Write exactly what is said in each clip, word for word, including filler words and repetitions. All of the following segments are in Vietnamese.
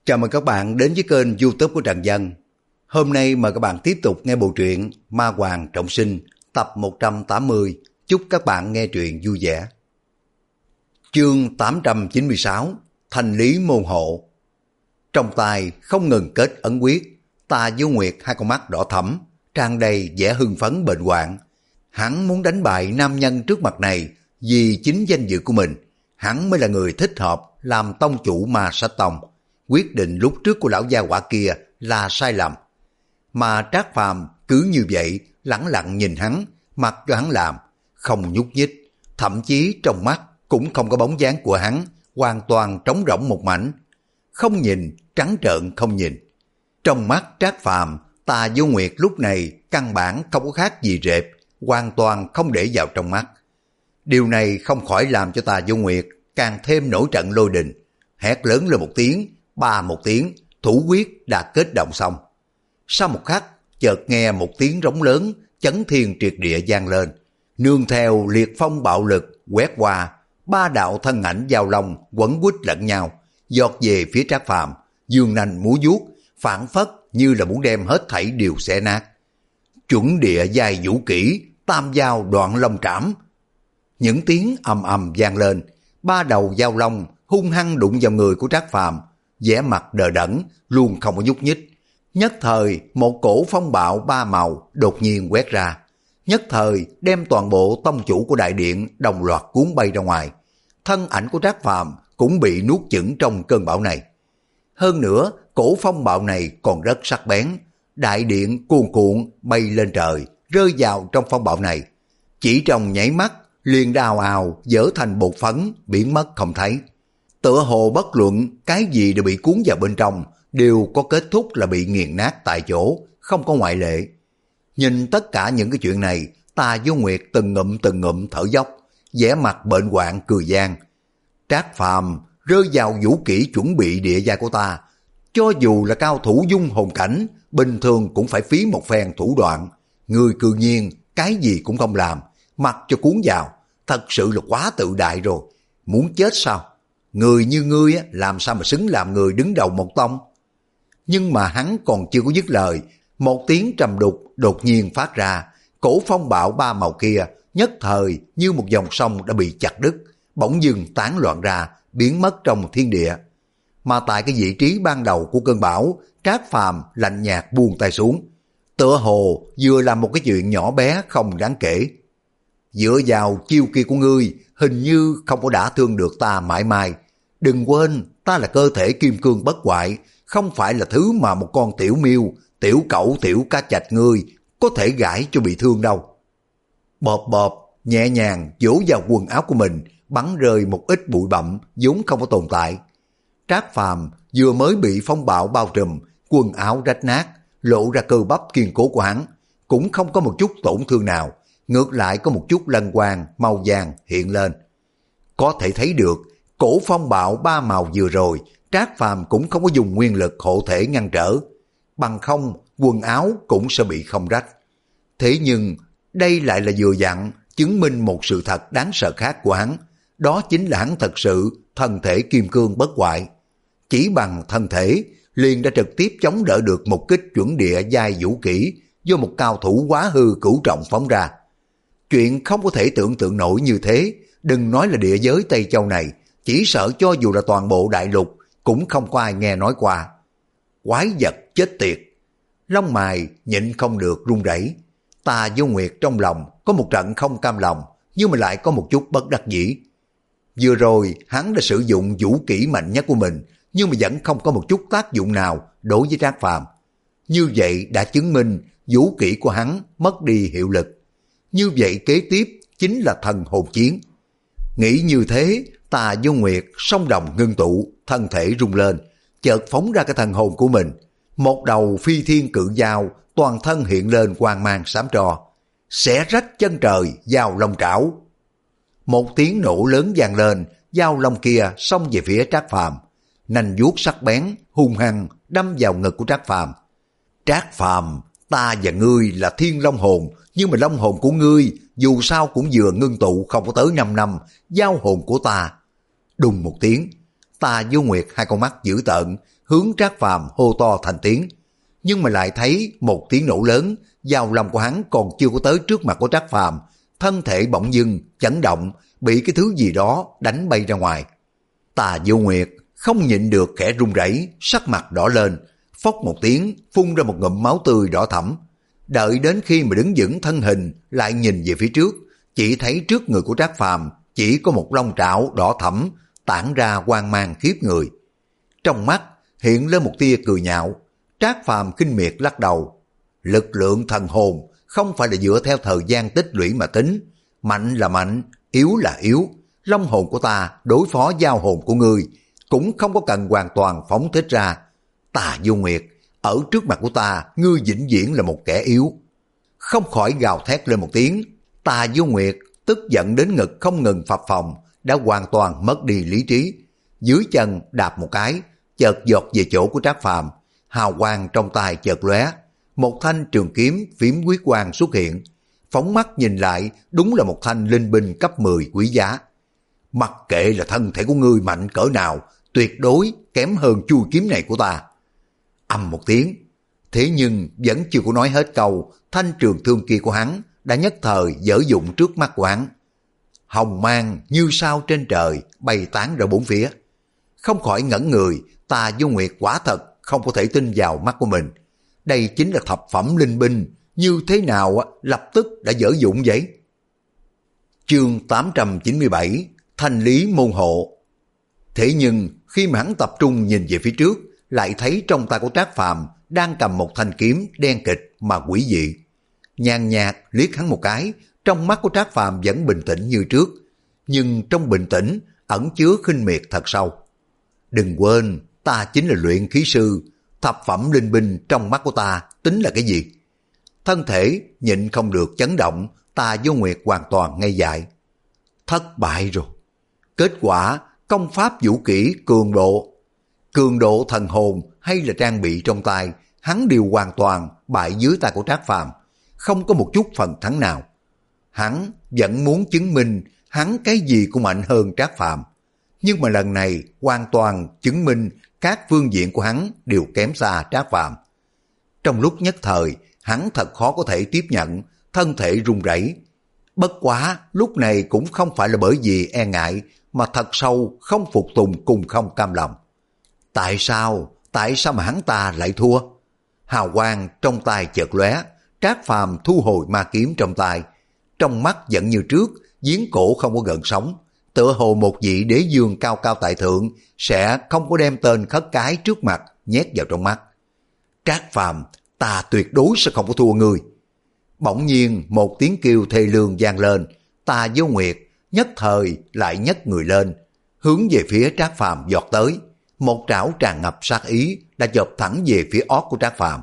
Chào mừng các bạn đến với kênh YouTube của Trần Dân. Hôm nay mời các bạn tiếp tục nghe bộ truyện Ma Hoàng Trọng Sinh tập một trăm tám mươi. Chúc các bạn nghe truyện vui vẻ. Chương tám trăm chín mươi sáu, Thành lý môn hộ. Trong tay không ngừng kết ấn quyết, Tà Vô Nguyệt hai con mắt đỏ thẫm, tràn đầy vẻ hưng phấn bệnh hoạn. Hắn muốn đánh bại nam nhân trước mặt này vì chính danh dự của mình. Hắn mới là người thích hợp làm tông chủ Ma Sách Tông. Quyết định lúc trước của lão gia hỏa kia là sai lầm. Mà Trác Phàm cứ như vậy lẳng lặng nhìn hắn, mặc cho hắn làm, không nhúc nhích, thậm chí trong mắt cũng không có bóng dáng của hắn, hoàn toàn trống rỗng một mảnh. Không nhìn, trắng trợn không nhìn. Trong mắt Trác Phàm, Tà Vô Nguyệt lúc này căn bản không có khác gì rệp, hoàn toàn không để vào trong mắt. Điều này không khỏi làm cho Tà Vô Nguyệt càng thêm nổi trận lôi đình, hét lớn lên một tiếng, ba một tiếng, thủ quyết đã kết động xong. Sau một khắc, chợt nghe một tiếng rống lớn, chấn thiên triệt địa vang lên, nương theo liệt phong bạo lực quét qua, ba đạo thân ảnh giao long quấn quýt lẫn nhau, giọt về phía Trác Phàm, dương nanh múa vuốt, phản phất như là muốn đem hết thảy đều xé nát. Chuẩn địa giai vũ kỹ, tam giao đoạn long trảm. Những tiếng ầm ầm vang lên, ba đầu giao long hung hăng đụng vào người của Trác Phàm, vẻ mặt đờ đẫn, luôn không có nhúc nhích. Nhất thời, một cổ phong bạo ba màu đột nhiên quét ra. Nhất thời, đem toàn bộ tông chủ của đại điện đồng loạt cuốn bay ra ngoài. Thân ảnh của Trác Phàm cũng bị nuốt chửng trong cơn bão này. Hơn nữa, cổ phong bạo này còn rất sắc bén. Đại điện cuồn cuộn bay lên trời, rơi vào trong phong bạo này. Chỉ trong nháy mắt, liền đào ào dở thành bột phấn, biến mất không thấy. Tựa hồ bất luận cái gì đều bị cuốn vào bên trong, đều có kết thúc là bị nghiền nát tại chỗ, không có ngoại lệ. Nhìn tất cả những cái chuyện này, Tà Vô Nguyệt từng ngụm từng ngụm thở dốc, vẻ mặt bệnh hoạn cười gian. Trác Phàm rơi vào vũ kỹ chuẩn bị địa giai của ta, cho dù là cao thủ dung hồn cảnh, bình thường cũng phải phí một phen thủ đoạn. Người cư nhiên cái gì cũng không làm, mặc cho cuốn vào, thật sự là quá tự đại rồi. Muốn chết sao? Người như ngươi á, làm sao mà xứng làm người đứng đầu một tông? Nhưng mà hắn còn chưa có dứt lời, một tiếng trầm đục đột nhiên phát ra, cổ phong bạo ba màu kia nhất thời như một dòng sông đã bị chặt đứt, bỗng dưng tán loạn ra, biến mất trong thiên địa. Mà tại cái vị trí ban đầu của cơn bão, Trác Phàm lạnh nhạt buông tay xuống, tựa hồ vừa làm một cái chuyện nhỏ bé không đáng kể. Dựa vào chiêu kia của ngươi, hình như không có đả thương được ta mãi mãi. Đừng quên, ta là cơ thể kim cương bất hoại, không phải là thứ mà một con tiểu miêu, tiểu cẩu, tiểu cá chạch ngươi có thể gãi cho bị thương đâu. Bọp bọp, nhẹ nhàng vỗ vào quần áo của mình, bắn rơi một ít bụi bặm vốn không có tồn tại. Trác Phàm vừa mới bị phong bạo bao trùm, quần áo rách nát, lộ ra cơ bắp kiên cố của hắn, cũng không có một chút tổn thương nào, ngược lại có một chút lân quang màu vàng hiện lên. Có thể thấy được, cổ phong bạo ba màu vừa rồi, Trác Phàm cũng không có dùng nguyên lực hộ thể ngăn trở, bằng không quần áo cũng sẽ bị không rách. Thế nhưng đây lại là vừa dặn chứng minh một sự thật đáng sợ khác của hắn, đó chính là hắn thật sự thân thể kim cương bất hoại. Chỉ bằng thân thể liền đã trực tiếp chống đỡ được một kích chuẩn địa giai vũ kỹ do một cao thủ quá hư cửu trọng phóng ra. Chuyện không có thể tưởng tượng nổi như thế, đừng nói là địa giới Tây Châu này, chỉ sợ cho dù là toàn bộ đại lục cũng không có ai nghe nói qua. Quái vật chết tiệt! Lông mày nhịn không được run rẩy. Tà Vô Nguyệt trong lòng có một trận không cam lòng, nhưng mà lại có một chút bất đắc dĩ. Vừa rồi hắn đã sử dụng vũ kỹ mạnh nhất của mình, nhưng mà vẫn không có một chút tác dụng nào đối với Trác Phàm. Như vậy đã chứng minh vũ kỹ của hắn mất đi hiệu lực. Như vậy kế tiếp chính là thần hồn chiến. Nghĩ như thế, Tà Vô Nguyệt song đồng ngưng tụ, thân thể rung lên, chợt phóng ra cái thần hồn của mình. Một đầu phi thiên cự dao, toàn thân hiện lên quang mang xám tro, xé rách chân trời, dao long trảo. Một tiếng nổ lớn vang lên, dao long kia xông về phía Trác Phàm, nanh vuốt sắc bén, hung hăng đâm vào ngực của Trác Phàm. Trác Phàm, ta và ngươi là thiên long hồn, nhưng mà long hồn của ngươi dù sao cũng vừa ngưng tụ không có tới năm năm, giao hồn của ta. Đùng một tiếng, Tà Vô Nguyệt hai con mắt dữ tợn, hướng Trác Phàm hô to thành tiếng. Nhưng mà lại thấy một tiếng nổ lớn, dao long của hắn còn chưa có tới trước mặt của Trác Phàm, thân thể bỗng dưng chấn động, bị cái thứ gì đó đánh bay ra ngoài. Tà Vô Nguyệt không nhịn được khẽ run rẩy, sắc mặt đỏ lên, phốc một tiếng phun ra một ngụm máu tươi đỏ thẫm. Đợi đến khi mà đứng vững thân hình, lại nhìn về phía trước, chỉ thấy trước người của Trác Phàm chỉ có một long trảo đỏ thẫm tản ra quang mang khiếp người. Trong mắt hiện lên một tia cười nhạo. Trác Phàm khinh miệt lắc đầu. Lực lượng thần hồn không phải là dựa theo thời gian tích lũy mà tính, mạnh là mạnh, yếu là yếu. Long hồn của ta đối phó giao hồn của ngươi cũng không có cần hoàn toàn phóng thích ra. Tà Vô Nguyệt, ở trước mặt của ta, ngươi vĩnh viễn là một kẻ yếu. Không khỏi gào thét lên một tiếng. Tà Vô Nguyệt tức giận đến ngực không ngừng phập phồng, đã hoàn toàn mất đi lý trí. Dưới chân đạp một cái, chợt giọt về chỗ của Trác Phàm, hào quang trong tay chợt lóe, một thanh trường kiếm phím huyết quang xuất hiện. Phóng mắt nhìn lại, đúng là một thanh linh binh cấp mười quý giá. Mặc kệ là thân thể của ngươi mạnh cỡ nào, tuyệt đối kém hơn chui kiếm này của ta. Ầm một tiếng, thế nhưng vẫn chưa có nói hết câu, thanh trường thương kia của hắn đã nhất thời dở dụng trước mắt của hắn. Hồng mang như sao trên trời bay tán ra bốn phía. Không khỏi ngẩn người, Tà Vô Nguyệt quả thật không có thể tin vào mắt của mình. Đây chính là thập phẩm linh binh, như thế nào lập tức đã dở dụng vậy? Chương tám trăm chín mươi bảy, Thanh lý môn hộ. Thế nhưng khi mà hắn tập trung nhìn về phía trước, lại thấy trong tay của Trác Phàm đang cầm một thanh kiếm đen kịch mà quỷ dị. Nhàn nhạt liếc hắn một cái, trong mắt của Trác Phàm vẫn bình tĩnh như trước, nhưng trong bình tĩnh ẩn chứa khinh miệt thật sâu. Đừng quên, ta chính là luyện khí sư, thập phẩm linh binh trong mắt của ta tính là cái gì? Thân thể nhịn không được chấn động, Tà Vô Nguyệt hoàn toàn ngây dại. Thất bại rồi. Kết quả công pháp vũ kỹ cường độ, cường độ thần hồn hay là trang bị trong tay, hắn đều hoàn toàn bại dưới tay của Trác Phàm, không có một chút phần thắng nào. Hắn vẫn muốn chứng minh hắn cái gì cũng mạnh hơn Trác Phàm, nhưng mà lần này hoàn toàn chứng minh các phương diện của hắn đều kém xa Trác Phàm. Trong lúc nhất thời, hắn thật khó có thể tiếp nhận, thân thể run rẩy. Bất quá, lúc này cũng không phải là bởi vì e ngại, mà thật sâu không phục tùng cùng không cam lòng. Tại sao? Tại sao mà hắn ta lại thua? Hào quang trong tay chợt lóe, Trác Phàm thu hồi ma kiếm trong tay, trong mắt vẫn như trước, giếng cổ không có gợn sóng, tựa hồ một vị đế dương cao cao tại thượng sẽ không có đem tên khất cái trước mặt nhét vào trong mắt. Trác Phàm, ta tuyệt đối sẽ không có thua ngươi. Bỗng nhiên một tiếng kêu thê lương vang lên, Tà Vô Nguyệt nhất thời lại nhấc người lên, hướng về phía Trác Phàm giọt tới, một trảo tràn ngập sát ý đã chộp thẳng về phía ót của Trác Phàm.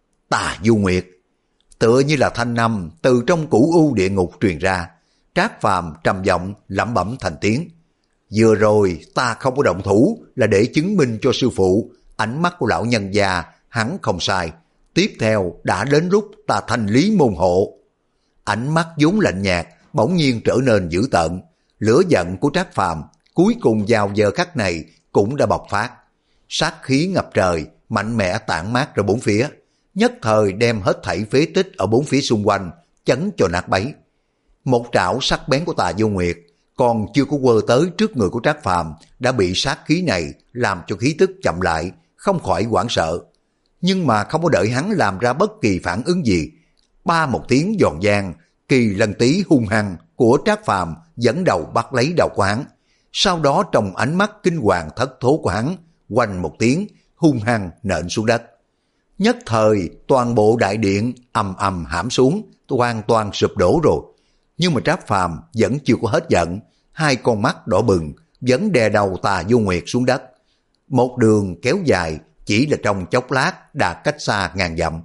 Tà Vô Nguyệt, tựa như là thanh âm từ trong cửu u địa ngục truyền ra. Trác Phàm trầm giọng lẩm bẩm thành tiếng. Vừa rồi ta không có động thủ là để chứng minh cho sư phụ, ánh mắt của lão nhân già hắn không sai. Tiếp theo đã đến lúc ta thanh lý môn hộ. Ánh mắt vốn lạnh nhạt bỗng nhiên trở nên dữ tợn. Lửa giận của Trác Phàm cuối cùng vào giờ khắc này cũng đã bộc phát. Sát khí ngập trời, mạnh mẽ tản mát ra bốn phía, nhất thời đem hết thảy phế tích ở bốn phía xung quanh chấn cho nát bấy. Một trảo sắc bén của Tà Vô Nguyệt còn chưa có quơ tới trước người của Trác Phàm đã bị sát khí này làm cho khí tức chậm lại, không khỏi hoảng sợ. Nhưng mà không có đợi hắn làm ra bất kỳ phản ứng gì, ba một tiếng giòn giang, kỳ lân tí hung hăng của Trác Phàm dẫn đầu bắt lấy đầu của hắn. Sau đó trong ánh mắt kinh hoàng thất thố của hắn, quanh một tiếng hung hăng nện xuống đất. Nhất thời toàn bộ đại điện ầm ầm hãm xuống, hoàn toàn sụp đổ rồi. Nhưng mà Trác Phàm vẫn chưa có hết giận, hai con mắt đỏ bừng vẫn đè đầu Tà Vô Nguyệt xuống đất. Một đường kéo dài, chỉ là trong chốc lát đã cách xa ngàn dặm.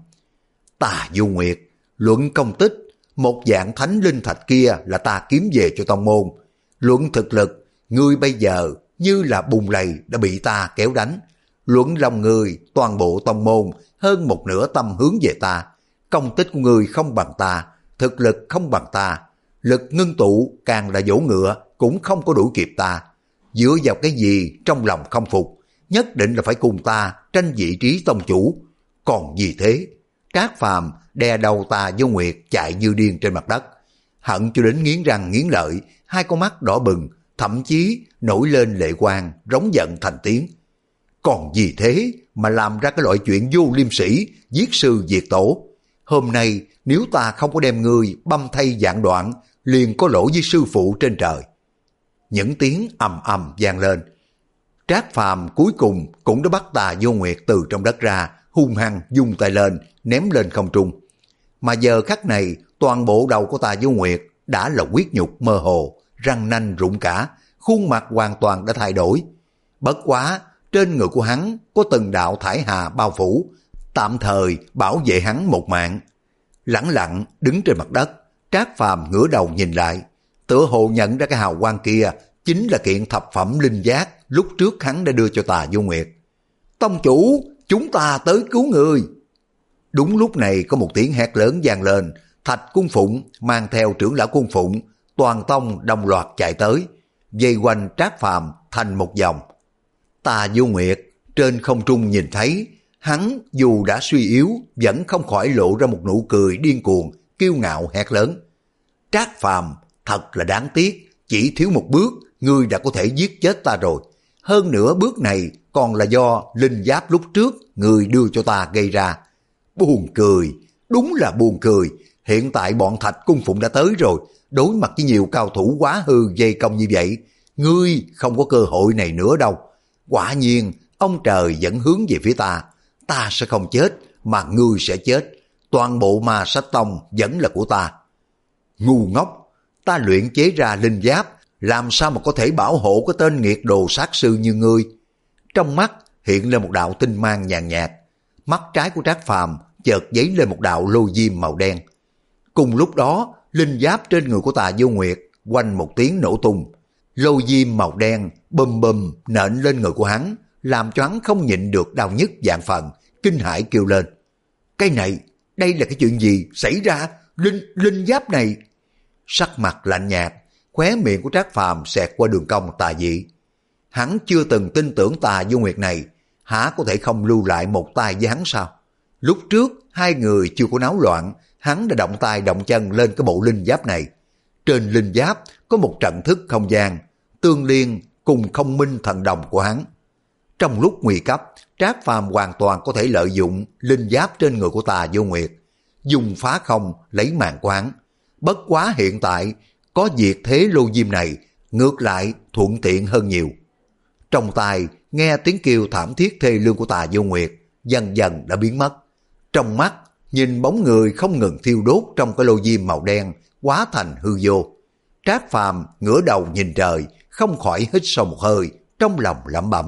Tà Vô Nguyệt, luận công tích, một dạng thánh linh thạch kia là ta kiếm về cho tông môn. Luận thực lực, ngươi bây giờ như là bùn lầy đã bị ta kéo đánh. Luận lòng người, toàn bộ tông môn hơn một nửa tâm hướng về ta. Công tích của ngươi không bằng ta, thực lực không bằng ta, lực ngưng tụ càng là vỗ ngựa cũng không có đuổi kịp ta. Dựa vào cái gì trong lòng không phục, nhất định là phải cùng ta tranh vị trí tông chủ. Còn gì thế? Trác Phàm đè đầu Tà Vô Nguyệt chạy như điên trên mặt đất, hận cho đến nghiến răng nghiến lợi, hai con mắt đỏ bừng, thậm chí nổi lên lệ quang, rống giận thành tiếng. Còn gì thế mà làm ra cái loại chuyện vô liêm sỉ, giết sư diệt tổ? Hôm nay nếu ta không có đem ngươi băm thay vạn đoạn, liền có lỗi với sư phụ trên trời. Những tiếng ầm ầm vang lên. Trác Phàm cuối cùng cũng đã bắt Tà Vô Nguyệt từ trong đất ra, hung hăng vung tay lên, ném lên không trung. Mà giờ khắc này, toàn bộ đầu của Tà Vô Nguyệt đã là huyết nhục mơ hồ, răng nanh rụng cả, khuôn mặt hoàn toàn đã thay đổi. Bất quá, trên người của hắn có từng đạo thải hà bao phủ, tạm thời bảo vệ hắn một mạng. Lẳng lặng đứng trên mặt đất, Trác Phàm ngửa đầu nhìn lại, tựa hồ nhận ra cái hào quang kia chính là kiện thập phẩm linh giác lúc trước hắn đã đưa cho Tà Vô Nguyệt. Tông chủ, chúng ta tới cứu người. Đúng lúc này có một tiếng hét lớn vang lên, Thạch Cung Phụng mang theo trưởng lão Cung Phụng, toàn tông đồng loạt chạy tới, vây quanh Trác Phàm thành một vòng. Tà Vô Nguyệt trên không trung nhìn thấy, hắn dù đã suy yếu vẫn không khỏi lộ ra một nụ cười điên cuồng, kiêu ngạo hét lớn. Trác Phàm, thật là đáng tiếc, chỉ thiếu một bước, ngươi đã có thể giết chết ta rồi. Hơn nữa bước này còn là do linh giáp lúc trước ngươi đưa cho ta gây ra. Buồn cười, đúng là buồn cười. Hiện tại bọn Thạch Cung Phụng đã tới rồi, đối mặt với nhiều cao thủ quá hư dây công như vậy, ngươi không có cơ hội này nữa đâu. Quả nhiên, ông trời vẫn hướng về phía ta. Ta sẽ không chết, mà ngươi sẽ chết. Toàn bộ Ma Sách Tông vẫn là của ta. Ngu ngốc, ta luyện chế ra linh giáp, làm sao mà có thể bảo hộ cái tên nghiệt đồ sát sư như ngươi? Trong mắt hiện lên một đạo tinh mang nhàn nhạt, mắt trái của Trác Phàm chợt giấy lên một đạo lôi diêm màu đen. Cùng lúc đó, linh giáp trên người của Tà Vô Nguyệt quanh một tiếng nổ tung, lôi diêm màu đen bùm bùm nện lên người của hắn, làm cho hắn không nhịn được đau nhức vạn phần, kinh hãi kêu lên. Cái này, đây là cái chuyện gì xảy ra? Linh linh giáp này. Sắc mặt lạnh nhạt, khóe miệng của Trác Phàm xẹt qua đường cong tà dị. Hắn chưa từng tin tưởng Tà Vô Nguyệt này, há có thể không lưu lại một tay với hắn sao? Lúc trước hai người chưa có náo loạn, hắn đã động tay động chân lên cái bộ linh giáp này. Trên linh giáp có một trận thức không gian tương liên cùng không minh thần đồng của hắn. Trong lúc nguy cấp, Trác Phàm hoàn toàn có thể lợi dụng linh giáp trên người của Tà Vô Nguyệt, dùng phá không lấy mạng của hắn. Bất quá hiện tại có diệt thế lô diêm này, ngược lại thuận tiện hơn nhiều. Trong tai nghe tiếng kêu thảm thiết thê lương của Tà Vô Nguyệt dần dần đã biến mất. Trong mắt nhìn bóng người không ngừng thiêu đốt trong cái lô diêm màu đen hóa thành hư vô. Trác Phàm ngửa đầu nhìn trời, không khỏi hít sâu một hơi, trong lòng lẩm bẩm.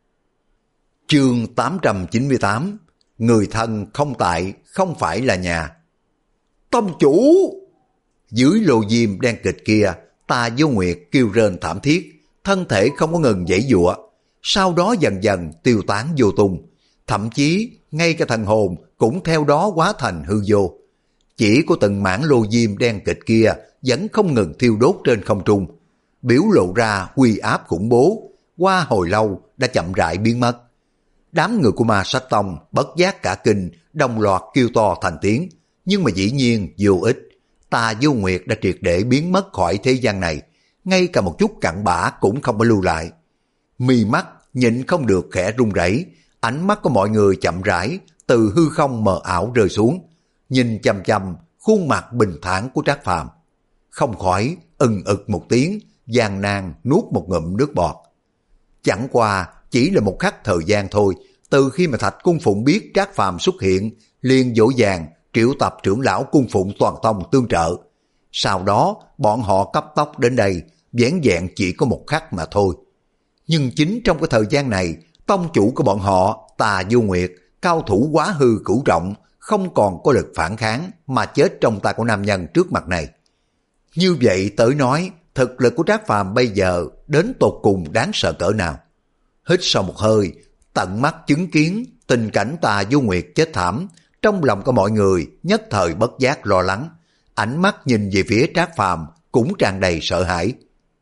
Chương tám trăm chín mươi tám, người thân không tại không phải là nhà. Tông chủ! Dưới lô diêm đen kịch kia, Tà Vô Nguyệt kêu rên thảm thiết, thân thể không có ngừng giãy giụa, sau đó dần dần tiêu tán vô tung, thậm chí ngay cả thần hồn cũng theo đó hóa thành hư vô. Chỉ có từng mảng lô diêm đen kịch kia vẫn không ngừng thiêu đốt trên không trung, biểu lộ ra uy áp khủng bố, qua hồi lâu đã chậm rãi biến mất. Đám người của Ma Sách Tông bất giác cả kinh, đồng loạt kêu to thành tiếng, nhưng mà dĩ nhiên vô ích. Tà Vô Nguyệt đã triệt để biến mất khỏi thế gian này, ngay cả một chút cặn bã cũng không có lưu lại. Mi mắt nhịn không được khẽ run rẩy, ánh mắt của mọi người chậm rãi từ hư không mờ ảo rơi xuống, nhìn chăm chăm khuôn mặt bình thản của Trác Phàm, không khỏi ừng ực một tiếng, gian nan nuốt một ngụm nước bọt. Chẳng qua chỉ là một khắc thời gian thôi, từ khi mà Thạch Cung Phụng biết Trác Phàm xuất hiện, liền dỗ dàng triệu tập trưởng lão Cung Phụng toàn tông tương trợ. Sau đó bọn họ cấp tốc đến đây, vẻn vẹn chỉ có một khắc mà thôi. Nhưng chính trong cái thời gian này, tông chủ của bọn họ, Tà Vô Nguyệt, cao thủ quá hư cửu trọng, không còn có lực phản kháng mà chết trong tay của nam nhân trước mặt này. Như vậy tới nói, thực lực của Trác Phàm bây giờ đến tột cùng đáng sợ cỡ nào. Hít sâu một hơi, tận mắt chứng kiến tình cảnh Tà Vô Nguyệt chết thảm, trong lòng của mọi người nhất thời bất giác lo lắng, ánh mắt nhìn về phía Trác Phàm cũng tràn đầy sợ hãi.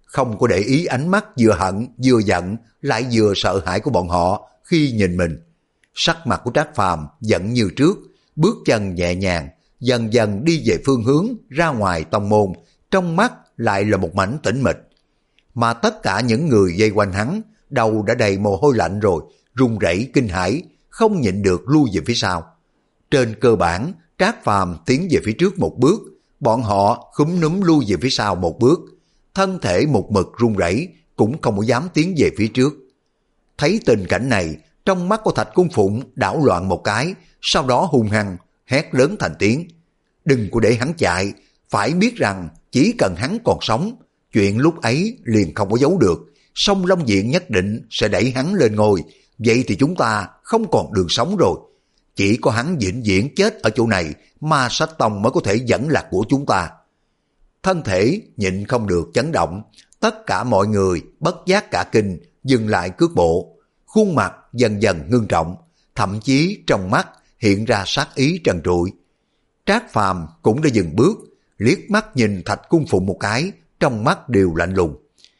không có để ý ánh mắt vừa hận vừa giận lại vừa sợ hãi của bọn họ khi nhìn mình. Sắc mặt của Trác Phàm vẫn như trước, bước chân nhẹ nhàng, dần dần đi về phương hướng ra ngoài tông môn, trong mắt lại là một mảnh tĩnh mịch. Mà tất cả những người vây quanh hắn, đầu đã đầy mồ hôi lạnh rồi, run rẩy kinh hãi, không nhịn được lui về phía sau. Trên cơ bản, Trác Phàm tiến về phía trước một bước, bọn họ khúm núm lui về phía sau một bước, thân thể một mực run rẩy cũng không có dám tiến về phía trước. Thấy tình cảnh này, trong mắt của Thạch Cung Phụng đảo loạn một cái, sau đó hung hăng hét lớn thành tiếng: đừng có để hắn chạy, phải biết rằng chỉ cần hắn còn sống, chuyện lúc ấy liền không có giấu được, Song Long Diện nhất định sẽ đẩy hắn lên ngôi, vậy thì chúng ta không còn đường sống rồi. Chỉ có hắn vĩnh viễn chết ở chỗ này, Ma Sách Tông mới có thể dẫn lạc của chúng ta. Thân thể nhịn không được chấn động, tất cả mọi người bất giác cả kinh, dừng lại cước bộ, khuôn mặt dần dần ngưng trọng, thậm chí trong mắt hiện ra sát ý trần trụi. Trác Phàm cũng đã dừng bước, liếc mắt nhìn Thạch Cung Phụng một cái, trong mắt đều lạnh lùng.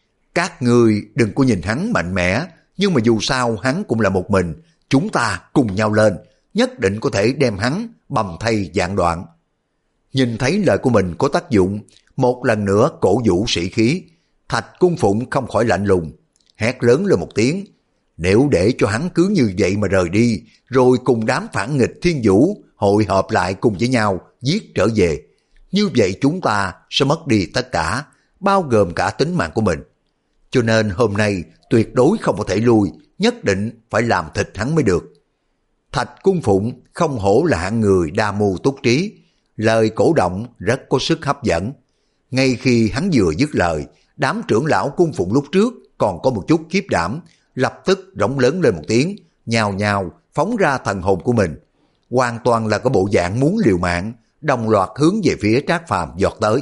Các ngươi đừng có nhìn hắn mạnh mẽ, nhưng mà dù sao hắn cũng là một mình, chúng ta cùng nhau lên, nhất định có thể đem hắn bầm thây vạn đoạn. Nhìn thấy lời của mình có tác dụng, một lần nữa cổ vũ sĩ khí, Thạch Cung Phụng không khỏi lạnh lùng, hét lớn lên một tiếng: nếu để cho hắn cứ như vậy mà rời đi, rồi cùng đám phản nghịch Thiên Vũ hội họp lại cùng với nhau giết trở về, như vậy chúng ta sẽ mất đi tất cả, bao gồm cả tính mạng của mình. Cho nên hôm nay tuyệt đối không có thể lui, nhất định phải làm thịt hắn mới được. Thạch Cung Phụng không hổ là hạng người đa mưu túc trí, lời cổ động rất có sức hấp dẫn. Ngay khi hắn vừa dứt lời, đám trưởng lão Cung Phụng lúc trước còn có một chút khiếp đảm, lập tức rống lớn lên một tiếng, nhào nhào phóng ra thần hồn của mình, hoàn toàn là cái bộ dạng muốn liều mạng, đồng loạt hướng về phía Trác Phàm giọt tới.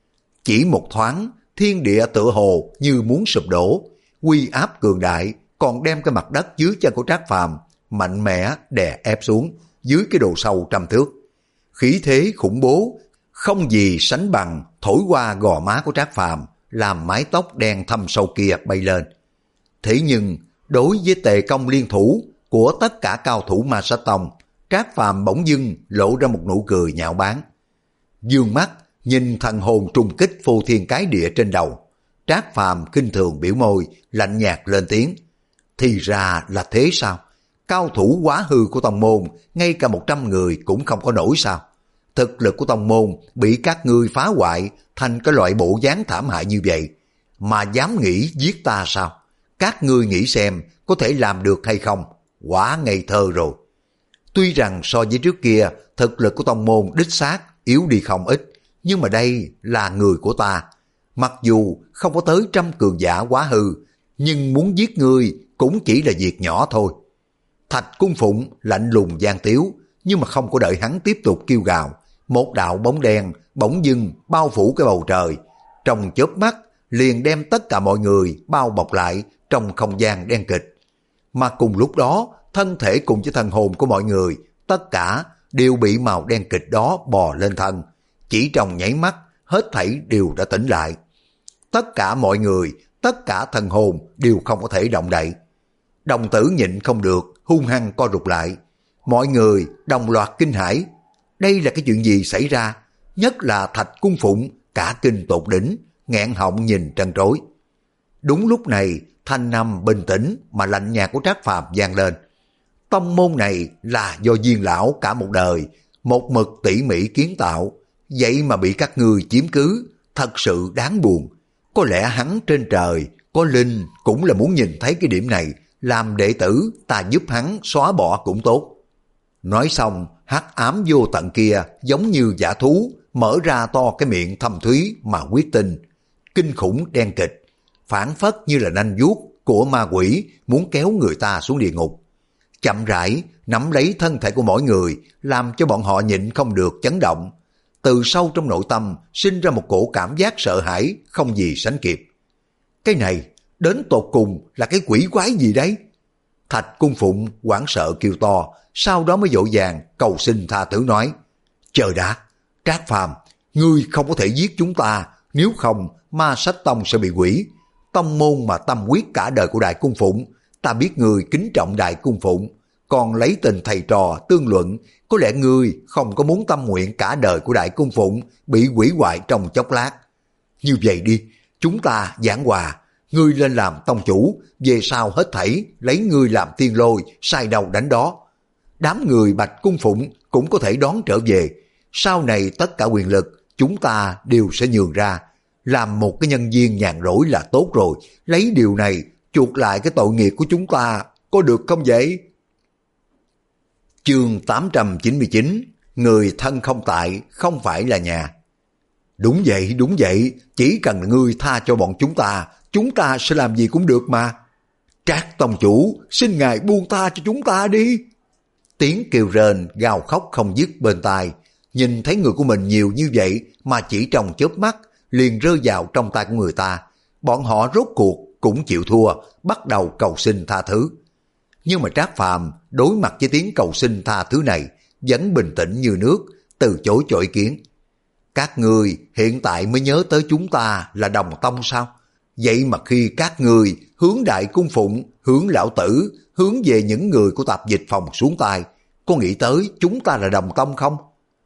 Chỉ một thoáng, thiên địa tựa hồ như muốn sụp đổ, uy áp cường đại còn đem cái mặt đất dưới chân của Trác Phàm mạnh mẽ đè ép xuống dưới cái độ sâu trăm thước. Khí thế khủng bố không gì sánh bằng thổi qua gò má của Trác Phàm, làm mái tóc đen thâm sâu kia bay lên. Thế nhưng đối với tề công liên thủ của tất cả cao thủ Ma Sách Tông, Trác Phàm bỗng dưng lộ ra một nụ cười nhạo báng. Dương mắt nhìn thần hồn trùng kích phô thiên cái địa trên đầu, Trác Phàm khinh thường biểu môi, lạnh nhạt lên tiếng: thì ra là thế sao? Cao thủ quá hư của tông môn, ngay cả một trăm người cũng không có nổi sao? Thực lực của tông môn bị các ngươi phá hoại thành cái loại bộ dáng thảm hại như vậy, mà dám nghĩ giết ta sao? Các ngươi nghĩ xem có thể làm được hay không? Quá ngây thơ rồi. Tuy rằng so với trước kia, thực lực của tông môn đích xác yếu đi không ít, nhưng mà đây là người của ta. Mặc dù không có tới trăm cường giả quá hư, nhưng muốn giết ngươi cũng chỉ là việc nhỏ thôi. Thạch Cung Phụng lạnh lùng gian tiếu, nhưng mà không có đợi hắn tiếp tục kêu gào, một đạo bóng đen bỗng dưng bao phủ cái bầu trời, trong chớp mắt liền đem tất cả mọi người bao bọc lại trong không gian đen kịch. Mà cùng lúc đó, thân thể cùng với thần hồn của mọi người, tất cả đều bị màu đen kịch đó bò lên thân. Chỉ trong nháy mắt, hết thảy đều đã tỉnh lại. Tất cả mọi người, tất cả thần hồn đều không có thể động đậy. Đồng tử nhịn không được, hung hăng co rụt lại. Mọi người đồng loạt kinh hãi. Đây là cái chuyện gì xảy ra? Nhất là Thạch Cung Phụng, cả kinh tột đỉnh, nghẹn họng nhìn trân trối. Đúng lúc này, thanh âm bình tĩnh mà lạnh nhạt của Trác Phàm vang lên. Tông môn này là do Diên lão cả một đời một mực tỉ mỉ kiến tạo, vậy mà bị các ngươi chiếm cứ, thật sự đáng buồn. Có lẽ hắn trên trời có linh cũng là muốn nhìn thấy cái điểm này, làm đệ tử ta giúp hắn xóa bỏ cũng tốt. Nói xong, hắc ám vô tận kia giống như dã thú mở ra to cái miệng thâm thúy mà quyết tinh, kinh khủng đen kịch, phảng phất như là nanh vuốt của ma quỷ muốn kéo người ta xuống địa ngục. Chậm rãi nắm lấy thân thể của mỗi người, làm cho bọn họ nhịn không được chấn động. Từ sâu trong nội tâm sinh ra một cổ cảm giác sợ hãi không gì sánh kịp. Cái này đến tột cùng là cái quỷ quái gì đấy? Thạch Cung Phụng hoảng sợ kêu to, sau đó mới vội vàng cầu xin tha thứ nói: chờ đã, Trác Phàm, ngươi không có thể giết chúng ta, nếu không Ma Sách Tông sẽ bị hủy. Tông môn mà tâm quyết cả đời của Đại Cung Phụng, ta biết người kính trọng Đại Cung Phụng, còn lấy tình thầy trò tương luận, có lẽ ngươi không có muốn tâm nguyện cả đời của Đại Cung Phụng bị hủy hoại trong chốc lát. Như vậy đi, chúng ta giảng hòa, ngươi lên làm tông chủ, về sau hết thảy lấy ngươi làm tiên lôi, sai đầu đánh đó. Đám người Bạch Cung Phụng cũng có thể đón trở về, sau này tất cả quyền lực chúng ta đều sẽ nhường ra, làm một cái nhân viên nhàn rỗi là tốt rồi, lấy điều này chuộc lại cái tội nghiệp của chúng ta, có được không vậy? Chương tám trăm chín mươi chín, người thân không tại, không phải là nhà. Đúng vậy, đúng vậy, chỉ cần ngươi tha cho bọn chúng ta, chúng ta sẽ làm gì cũng được mà. Trác tông chủ, xin ngài buông tha cho chúng ta đi. Tiếng kêu rên, gào khóc không dứt bên tai, nhìn thấy người của mình nhiều như vậy mà chỉ trong chớp mắt liền rơi vào trong tay của người ta. Bọn họ rốt cuộc cũng chịu thua, bắt đầu cầu xin tha thứ. Nhưng mà Trác Phàm đối mặt với tiếng cầu xin tha thứ này vẫn bình tĩnh như nước, từ chối cho ý kiến. Các ngươi hiện tại mới nhớ tới chúng ta là đồng tông sao? Vậy mà khi các ngươi hướng Đại Cung Phụng, hướng lão tử, hướng về những người của tạp dịch phòng xuống tay, có nghĩ tới chúng ta là đồng tông không?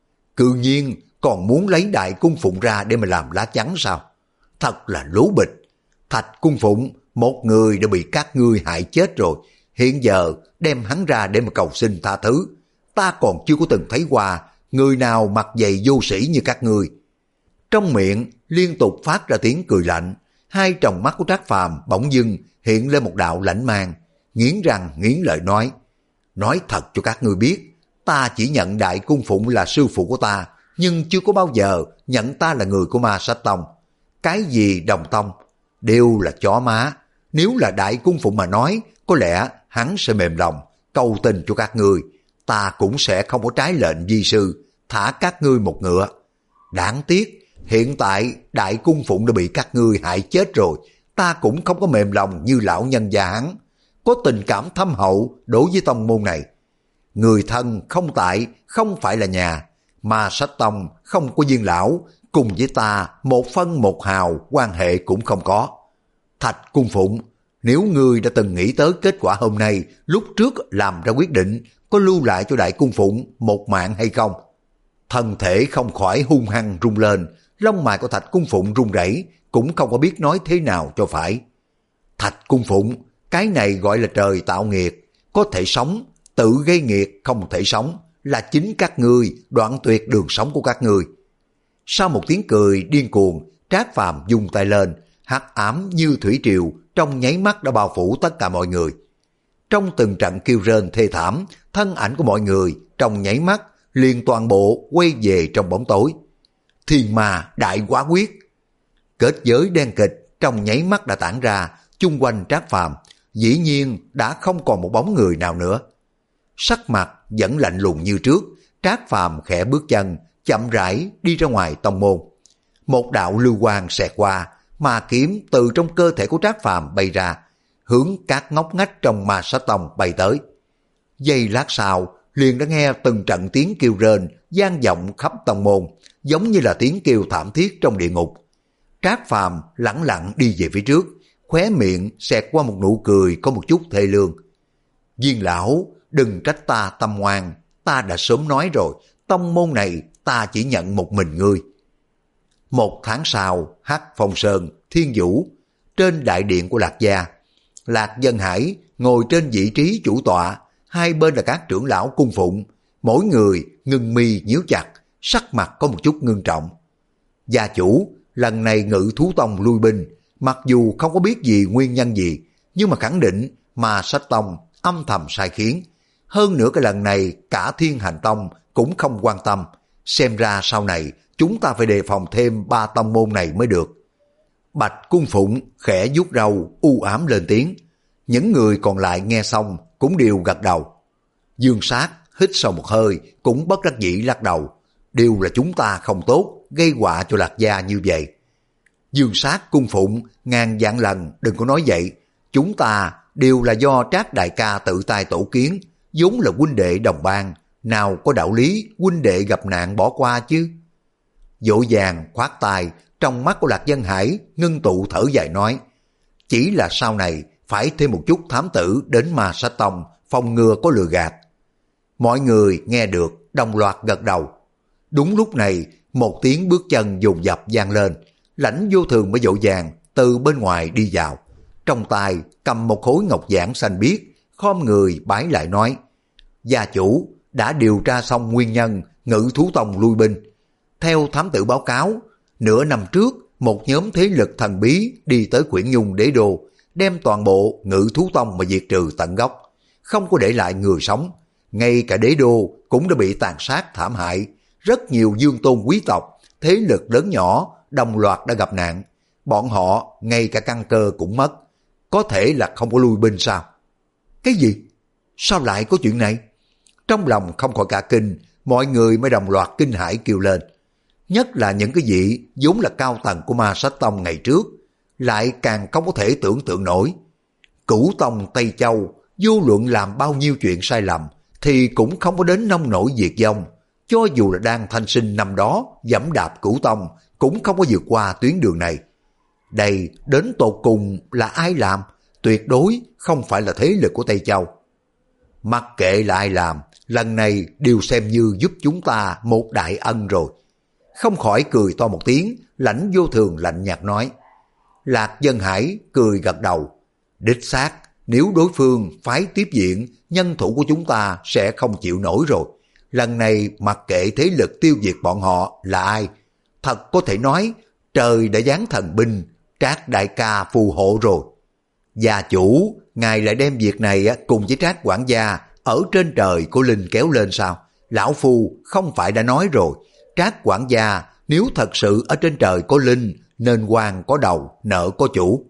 Cư nhiên còn muốn lấy Đại Cung Phụng ra để mà làm lá chắn sao? Thật là lố bịch. Thạch Cung Phụng, một người đã bị các ngươi hại chết rồi, hiện giờ đem hắn ra để mà cầu xin tha thứ. Ta còn chưa có từng thấy qua người nào mặc giày vô sĩ như các ngươi. Trong miệng liên tục phát ra tiếng cười lạnh, hai tròng mắt của Trác Phàm bỗng dưng hiện lên một đạo lãnh mang, nghiến răng nghiến lợi nói: nói thật cho các ngươi biết, ta chỉ nhận Đại Cung Phụng là sư phụ của ta, nhưng chưa có bao giờ nhận ta là người của Ma Sách Tông. Cái gì đồng tông đều là chó má. Nếu là Đại Cung Phụng mà nói, có lẽ hắn sẽ mềm lòng cầu tình cho các ngươi, ta cũng sẽ không có trái lệnh vi sư, thả các ngươi một ngựa. Đáng tiếc hiện tại Đại Cung Phụng đã bị các ngươi hại chết rồi, ta cũng không có mềm lòng như lão nhân già hắn, có tình cảm thâm hậu đối với tông môn này. Người thân không tại, không phải là nhà. Ma Sách Tông không có Viên lão, cùng với ta một phân một hào quan hệ cũng không có. Thạch Cung Phụng, nếu ngươi đã từng nghĩ tới kết quả hôm nay, lúc trước làm ra quyết định có lưu lại cho Đại Cung Phụng một mạng hay không? Thân thể không khỏi hung hăng rung lên, lông mày của Thạch Cung Phụng run rẩy, cũng không có biết nói thế nào cho phải. Thạch Cung Phụng, cái này gọi là trời tạo nghiệt, có thể sống, tự gây nghiệt không thể sống, là chính các ngươi đoạn tuyệt đường sống của các ngươi. Sau một tiếng cười điên cuồng, Trác Phàm vung tay lên, hắc ám như thủy triều trong nháy mắt đã bao phủ tất cả mọi người. Trong từng trận kêu rên thê thảm, thân ảnh của mọi người trong nháy mắt liền toàn bộ quay về trong bóng tối. Thiên Ma đại quá quyết. Kết giới đen kịch trong nháy mắt đã tản ra, chung quanh Trác Phàm dĩ nhiên đã không còn một bóng người nào nữa. Sắc mặt vẫn lạnh lùng như trước, Trác Phàm khẽ bước chân, chậm rãi đi ra ngoài tông môn. Một đạo lưu quang xẹt qua, ma kiếm từ trong cơ thể của Trác Phàm bay ra, hướng các ngóc ngách trong Ma Sách Tông bay tới. Giây lát sau, liền đã nghe từng trận tiếng kêu rên vang vọng khắp tông môn, giống như là tiếng kêu thảm thiết trong địa ngục. Trác Phàm lẳng lặng đi về phía trước, khóe miệng xẹt qua một nụ cười có một chút thê lương. Viên lão, đừng trách ta tâm ngoan, ta đã sớm nói rồi, tông môn này ta chỉ nhận một mình ngươi. Một tháng sau, Hắc Phong Sơn, Thiên Vũ, trên đại điện của Lạc Gia, Lạc Dân Hải ngồi trên vị trí chủ tọa, hai bên là các trưởng lão cung phụng, mỗi người ngưng mi nhíu chặt, sắc mặt có một chút ngưng trọng. Gia chủ, lần này Ngự Thú Tông lui binh, mặc dù không có biết gì nguyên nhân gì, nhưng mà khẳng định Ma Sách Tông âm thầm sai khiến. Hơn nữa cái lần này cả Thiên Hành Tông cũng không quan tâm, xem ra sau này chúng ta phải đề phòng thêm ba tông môn này mới được. Bạch Cung Phụng khẽ vuốt râu u ám lên tiếng, những người còn lại nghe xong cũng đều gật đầu. Dương Sát hít sâu một hơi cũng bất đắc dĩ lắc đầu, đều là chúng ta không tốt, gây họa cho Lạc Gia như vậy. Dương Sát Cung Phụng ngàn vạn lần đừng có nói vậy, chúng ta đều là do Trác đại ca tự tay tổ kiến, vốn là huynh đệ đồng bang, nào có đạo lý huynh đệ gặp nạn bỏ qua chứ. Dỗ dàng khoát tay, Trong mắt của Lạc Dân Hải ngưng tụ thở dài nói, chỉ là sau này phải thêm một chút thám tử đến Ma Sát Tông phòng ngừa có lừa gạt. Mọi người nghe được đồng loạt gật đầu. Đúng lúc này một tiếng bước chân dồn dập vang lên, Lãnh Vô Thường mới vội vàng từ bên ngoài đi vào, trong tay cầm một khối ngọc giản xanh biếc, khom người bái lại nói, gia chủ đã điều tra xong nguyên nhân Ngự Thú Tông lui binh. Theo thám tử báo cáo, nửa năm trước một nhóm thế lực thần bí đi tới Quyển Nhung Đế Đô, đem toàn bộ Ngự Thú Tông mà diệt trừ tận gốc, không có để lại người sống. Ngay cả đế đô cũng đã bị tàn sát thảm hại, rất nhiều dương tôn quý tộc, thế lực lớn nhỏ đồng loạt đã gặp nạn. Bọn họ ngay cả căn cơ cũng mất, có thể là không có lui binh sao? Cái gì? Sao lại có chuyện này? Trong lòng không khỏi cả kinh, mọi người mới đồng loạt kinh hãi kêu lên. Nhất là những cái vị vốn là cao tầng của Ma Sát Tông ngày trước, lại càng không có thể tưởng tượng nổi. Cửu Tông Tây Châu vô luận làm bao nhiêu chuyện sai lầm thì cũng không có đến nông nổi diệt vong. Cho dù là đang thanh sinh năm đó dẫm đạp Cửu Tông cũng không có vượt qua tuyến đường này. Đây đến tột cùng là ai làm? Tuyệt đối không phải là thế lực của Tây Châu. Mặc kệ là ai làm, lần này đều xem như giúp chúng ta một đại ân rồi. Không khỏi cười to một tiếng, Lãnh Vô Thường lạnh nhạt nói. Lạc Dân Hải cười gật đầu. Đích xác, nếu đối phương phái tiếp viện, nhân thủ của chúng ta sẽ không chịu nổi rồi. Lần này mặc kệ thế lực tiêu diệt bọn họ là ai, thật có thể nói trời đã giáng thần binh, Trác đại ca phù hộ rồi. Gia chủ, ngài lại đem việc này cùng với Trác quản gia ở trên trời của Linh kéo lên sao? Lão Phu không phải đã nói rồi, Trác quản gia nếu thật sự ở trên trời có Linh, nên quan có đầu, nợ có chủ.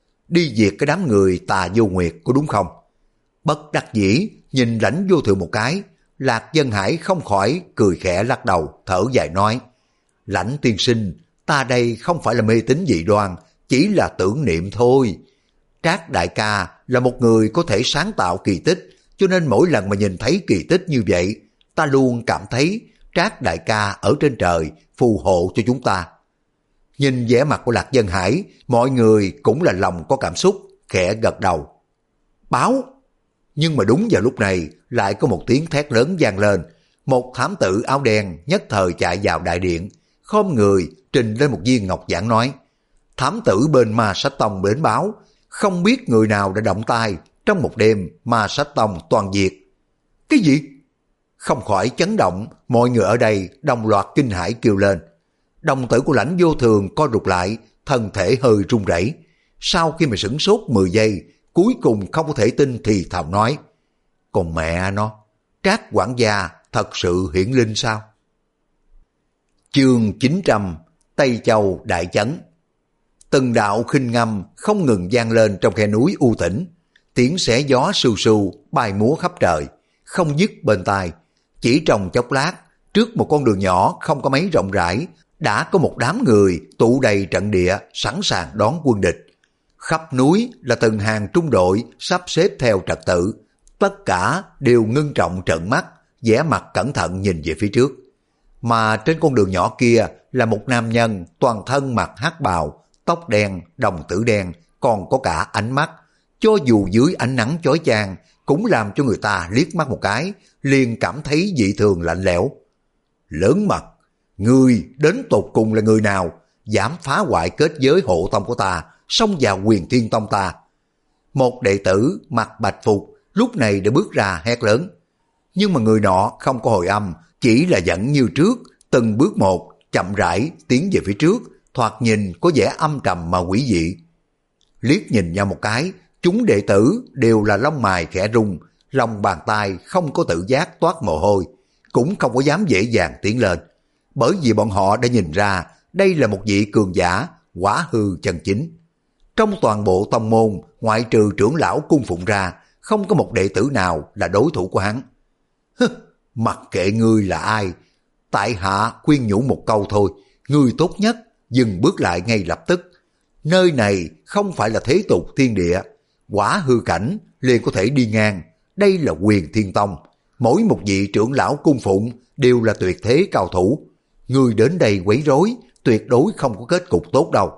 Đi diệt cái đám người tà vô nguyệt có đúng không? Bất đắc dĩ nhìn Lãnh Vô Thường một cái, Lạc Dân Hải không khỏi cười khẽ lắc đầu, thở dài nói, Lãnh tiên sinh, ta đây không phải là mê tín dị đoan, chỉ là tưởng niệm thôi. Trác đại ca là một người có thể sáng tạo kỳ tích, cho nên mỗi lần mà nhìn thấy kỳ tích như vậy, ta luôn cảm thấy Trác đại ca ở trên trời phù hộ cho chúng ta. Nhìn vẻ mặt của Lạc Dân Hải, mọi người cũng là lòng có cảm xúc, khẽ gật đầu. Báo! Nhưng mà đúng vào lúc này, lại có một tiếng thét lớn vang lên. Một thám tử áo đen nhất thời chạy vào đại điện, khom người trình lên một viên ngọc giản nói, thám tử bên Ma Sát Tông đến báo, không biết người nào đã động tay, trong một đêm Ma Sát Tông toàn diệt. Cái gì? Không khỏi chấn động, mọi người ở đây đồng loạt kinh hãi kêu lên. Đồng tử của Lãnh Vô Thường co rụt lại, thân thể hơi run rẩy. Sau khi mà sửng sốt mười giây, cuối cùng không có thể tin thì thào nói, còn mẹ nó, Trác quản gia thật sự hiển linh sao? Chương chín trăm, Tây Châu đại chấn. Từng đạo khinh ngâm không ngừng vang lên trong khe núi u tĩnh, tiếng xé gió sưu sưu bay múa khắp trời, không dứt bên tai. Chỉ trong chốc lát, trước một con đường nhỏ không có mấy rộng rãi, đã có một đám người tụ đầy trận địa sẵn sàng đón quân địch. Khắp núi là từng hàng trung đội sắp xếp theo trật tự, tất cả đều ngưng trọng trợn mắt, vẻ mặt cẩn thận nhìn về phía trước. Mà trên con đường nhỏ kia là một nam nhân toàn thân mặc hắc bào, tóc đen, đồng tử đen, còn có cả ánh mắt. Cho dù dưới ánh nắng chói chang cũng làm cho người ta liếc mắt một cái, liền cảm thấy dị thường lạnh lẽo. Lớn mật, ngươi đến tột cùng là người nào, dám phá hoại kết giới hộ tông của ta, xông vào Huyền Thiên Tông ta? Một đệ tử mặc bạch phục lúc này đã bước ra hét lớn. Nhưng mà người nọ không có hồi âm, chỉ là vẫn như trước, từng bước một, chậm rãi tiến về phía trước, thoạt nhìn có vẻ âm trầm mà quỷ dị. Liếc nhìn nhau một cái, chúng đệ tử đều là lông mày khẽ rung, lòng bàn tay không có tự giác toát mồ hôi, cũng không có dám dễ dàng tiến lên, bởi vì bọn họ đã nhìn ra đây là một vị cường giả quả hư chân chính. Trong toàn bộ tông môn, ngoại trừ trưởng lão cung phụng ra, không có một đệ tử nào là đối thủ của hắn. Hứ, mặc kệ ngươi là ai, tại hạ khuyên nhủ một câu thôi, ngươi tốt nhất dừng bước lại ngay lập tức. Nơi này không phải là thế tục thiên địa, quả hư cảnh liền có thể đi ngang. Đây là Huyền Thiên Tông, mỗi một vị trưởng lão cung phụng đều là tuyệt thế cao thủ. Ngươi đến đây quấy rối, tuyệt đối không có kết cục tốt đâu.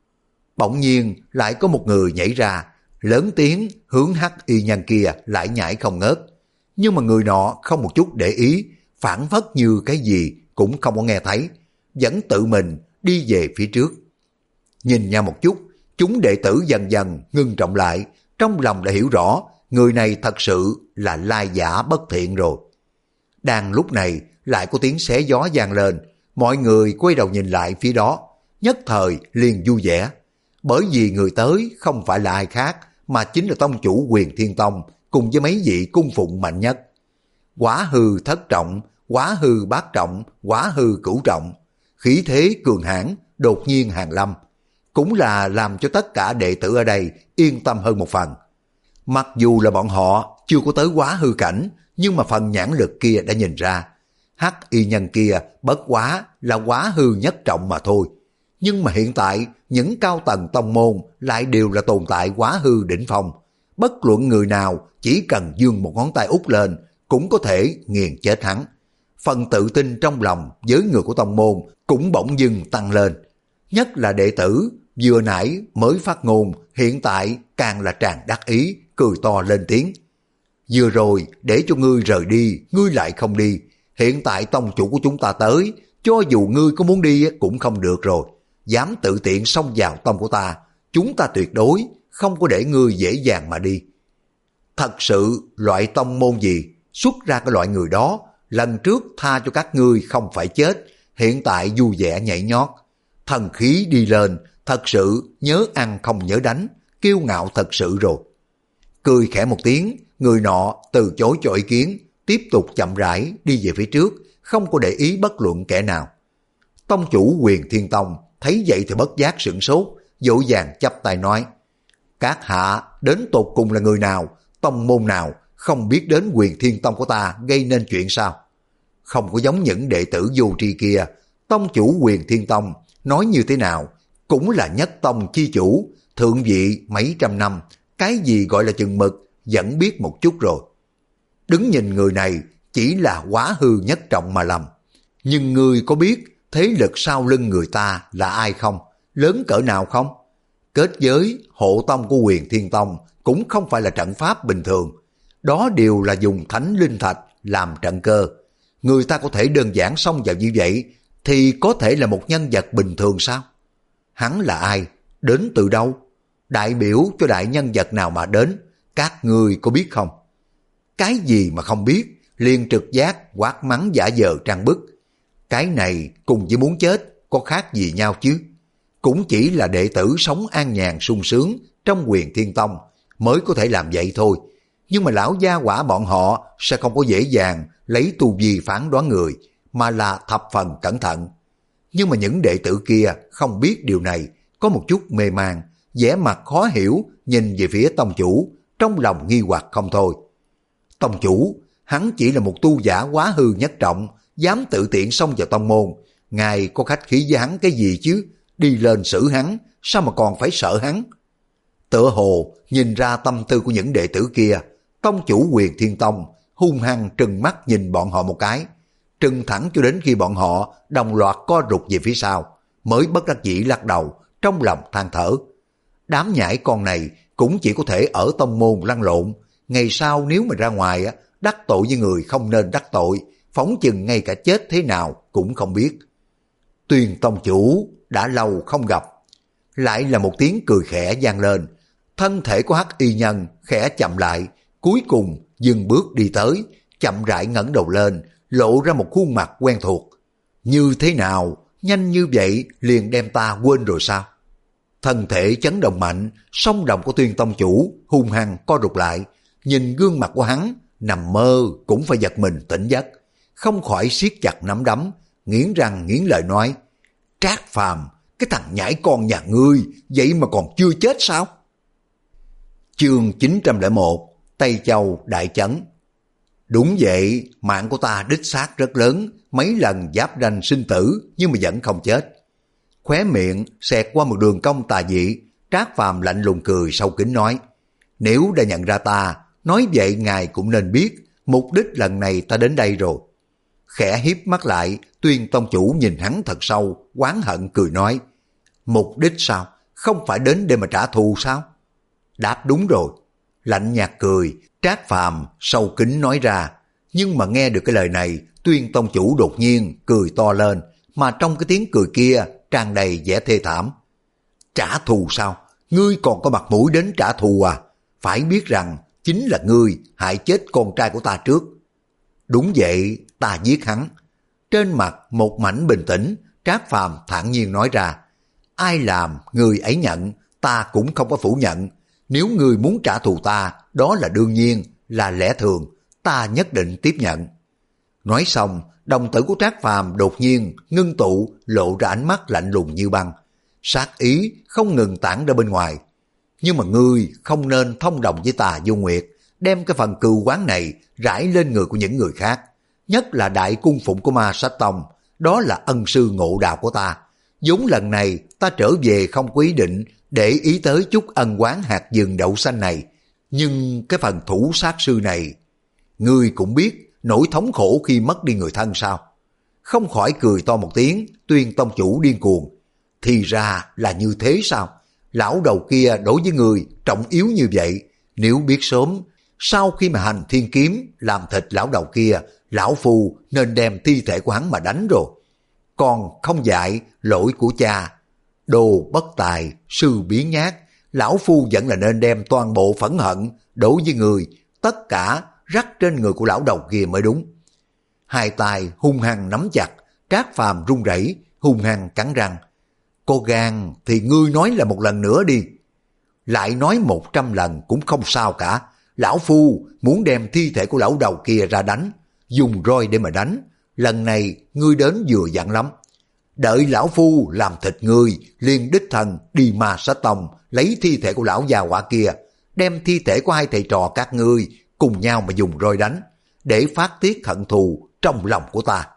Bỗng nhiên lại có một người nhảy ra, lớn tiếng hướng hắc y nhân kia lại nhảy không ngớt. Nhưng mà người nọ không một chút để ý, phản phất như cái gì cũng không có nghe thấy, vẫn tự mình đi về phía trước. Nhìn nhau một chút, chúng đệ tử dần dần ngưng trọng lại, trong lòng đã hiểu rõ người này thật sự là lai giả bất thiện rồi. Đang lúc này lại có tiếng xé gió vang lên, mọi người quay đầu nhìn lại phía đó, nhất thời liền vui vẻ, bởi vì người tới không phải là ai khác mà chính là tông chủ Huyền Thiên Tông cùng với mấy vị cung phụng mạnh nhất. Quá hư thất trọng, quá hư bát trọng, quá hư cửu trọng, khí thế cường hãn đột nhiên hàng lâm, cũng là làm cho tất cả đệ tử ở đây yên tâm hơn một phần. Mặc dù là bọn họ chưa có tới quá hư cảnh, nhưng mà phần nhãn lực kia đã nhìn ra, hắc y nhân kia bất quá là quá hư nhất trọng mà thôi. Nhưng mà hiện tại những cao tầng tông môn lại đều là tồn tại quá hư đỉnh phong, bất luận người nào chỉ cần giương một ngón tay út lên cũng có thể nghiền chết hắn. Phần tự tin trong lòng với người của tông môn cũng bỗng dưng tăng lên, nhất là đệ tử vừa nãy mới phát ngôn, hiện tại càng là tràn đắc ý, cười to lên tiếng. Vừa rồi để cho ngươi rời đi, ngươi lại không đi, hiện tại tông chủ của chúng ta tới, cho dù ngươi có muốn đi cũng không được rồi, dám tự tiện xông vào tông của ta, chúng ta tuyệt đối không có để ngươi dễ dàng mà đi. Thật sự loại tông môn gì xuất ra cái loại người đó, lần trước tha cho các ngươi không phải chết, hiện tại vui vẻ nhảy nhót, thần khí đi lên, thật sự nhớ ăn không nhớ đánh, kiêu ngạo thật sự rồi. Cười khẽ một tiếng, người nọ từ chối cho ý kiến, tiếp tục chậm rãi đi về phía trước, không có để ý bất luận kẻ nào. Tông chủ Huyền Thiên Tông thấy vậy thì bất giác sửng sốt, vội vàng chắp tay nói: các hạ đến tột cùng là người nào, tông môn nào, không biết đến Huyền Thiên Tông của ta gây nên chuyện sao? Không có giống những đệ tử vô tri kia, tông chủ Huyền Thiên Tông nói như thế nào cũng là nhất tông chi chủ, thượng vị mấy trăm năm, cái gì gọi là chừng mực vẫn biết một chút rồi. Đứng nhìn người này chỉ là quá hư nhất trọng mà lầm. Nhưng ngươi có biết thế lực sau lưng người ta là ai không? Lớn cỡ nào không? Kết giới hộ tông của Huyền Thiên Tông cũng không phải là trận pháp bình thường. Đó đều là dùng thánh linh thạch làm trận cơ. Người ta có thể đơn giản xông vào như vậy thì có thể là một nhân vật bình thường sao? Hắn là ai? Đến từ đâu? Đại biểu cho đại nhân vật nào mà đến? Các ngươi có biết không? Cái gì mà không biết, liền trực giác quát mắng giả vờ trang bức. Cái này cùng với muốn chết có khác gì nhau chứ? Cũng chỉ là đệ tử sống an nhàn sung sướng trong Huyền Thiên Tông mới có thể làm vậy thôi. Nhưng mà lão gia quả bọn họ sẽ không có dễ dàng lấy tu vi phán đoán người, mà là thập phần cẩn thận. Nhưng mà những đệ tử kia không biết điều này, có một chút mê man, vẻ mặt khó hiểu nhìn về phía tông chủ, trong lòng nghi hoặc không thôi. Tông chủ, hắn chỉ là một tu giả quá hư nhất trọng, dám tự tiện xông vào tông môn, ngài có khách khí với hắn cái gì chứ? Đi lên xử hắn, sao mà còn phải sợ hắn? Tựa hồ nhìn ra tâm tư của những đệ tử kia, tông chủ Huyền Thiên Tông hung hăng trừng mắt nhìn bọn họ một cái, trừng thẳng cho đến khi bọn họ đồng loạt co rụt về phía sau, mới bất đắc dĩ lắc đầu, trong lòng than thở. Đám nhãi con này cũng chỉ có thể ở tông môn lăn lộn, ngày sau nếu mà ra ngoài đắc tội với người không nên đắc tội, phóng chừng ngay cả chết thế nào cũng không biết. Tuyền tông chủ đã lâu không gặp. Lại là một tiếng cười khẽ vang lên, thân thể của hắc y nhân khẽ chậm lại, cuối cùng dừng bước đi tới, chậm rãi ngẩng đầu lên, lộ ra một khuôn mặt quen thuộc. Như thế nào, nhanh như vậy liền đem ta quên rồi sao? Thân thể chấn động mạnh, song đồng của Tuyên tông chủ hung hăng co rụt lại, nhìn gương mặt của hắn, nằm mơ cũng phải giật mình tỉnh giấc, không khỏi siết chặt nắm đấm, nghiến răng nghiến lợi nói: Trác Phàm, cái thằng nhãi con nhà ngươi, vậy mà còn chưa chết sao? Chương chín trăm lẻ một, Tây Châu đại chấn. Đúng vậy, mạng của ta đích xác rất lớn, mấy lần giáp ranh sinh tử nhưng mà vẫn không chết. Khóe miệng xẹt qua một đường cong tà dị, Trác Phàm lạnh lùng cười sâu kín nói: Nếu đã nhận ra ta, nói vậy ngài cũng nên biết mục đích lần này ta đến đây rồi. Khẽ hiếp mắt lại, Tuyên tông chủ nhìn hắn thật sâu, oán hận cười nói, mục đích sao? Không phải đến để mà trả thù sao? Đáp đúng rồi. Lạnh nhạt cười, Trác Phàm sâu kín nói ra. Nhưng mà nghe được cái lời này, Tuyên tông chủ đột nhiên cười to lên, mà trong cái tiếng cười kia tràn đầy vẻ thê thảm. Trả thù sao? Ngươi còn có mặt mũi đến trả thù à? Phải biết rằng chính là ngươi hại chết con trai của ta trước. Đúng vậy, ta giết hắn. Trên mặt một mảnh bình tĩnh, Trác Phàm thản nhiên nói ra, ai làm người ấy nhận, ta cũng không có phủ nhận. Nếu ngươi muốn trả thù ta, đó là đương nhiên, là lẽ thường, ta nhất định tiếp nhận. Nói xong, đồng tử của Trác Phàm đột nhiên ngưng tụ, lộ ra ánh mắt lạnh lùng như băng, sát ý không ngừng tản ra bên ngoài. Nhưng mà ngươi không nên thông đồng với Tà Vô Nguyệt, đem cái phần cừu oán này rải lên người của những người khác, nhất là đại cung phụng của Ma Sát Tông, đó là ân sư ngộ đạo của ta. Vốn lần này ta trở về không có ý định để ý tới chút ân oán hạt vừng đậu xanh này, nhưng cái phần thủ sát sư này, ngươi cũng biết nỗi thống khổ khi mất đi người thân sao? Không khỏi cười to một tiếng, Tuyên tông chủ điên cuồng. Thì ra là như thế sao? Lão đầu kia đối với người trọng yếu như vậy, nếu biết sớm, sau khi mà hành thiên kiếm làm thịt lão đầu kia, lão phu nên đem thi thể của hắn mà đánh rồi. Còn không dạy lỗi của cha, đồ bất tài, sư biến nhát, lão phu vẫn là nên đem toàn bộ phẫn hận đối với người, tất cả rắc trên người của lão đầu kia mới đúng. Hai tay hung hăng nắm chặt, Trác Phàm run rẩy, hung hăng cắn răng. Có gan thì ngươi nói là một lần nữa đi. Lại nói một trăm lần cũng không sao cả. Lão phu muốn đem thi thể của lão đầu kia ra đánh, dùng roi để mà đánh. Lần này ngươi đến vừa dặn lắm. Đợi lão phu làm thịt ngươi, liền đích thân đi Ma Sát Tông lấy thi thể của lão già hỏa kia, đem thi thể của hai thầy trò các ngươi cùng nhau mà dùng roi đánh, để phát tiết hận thù trong lòng của ta.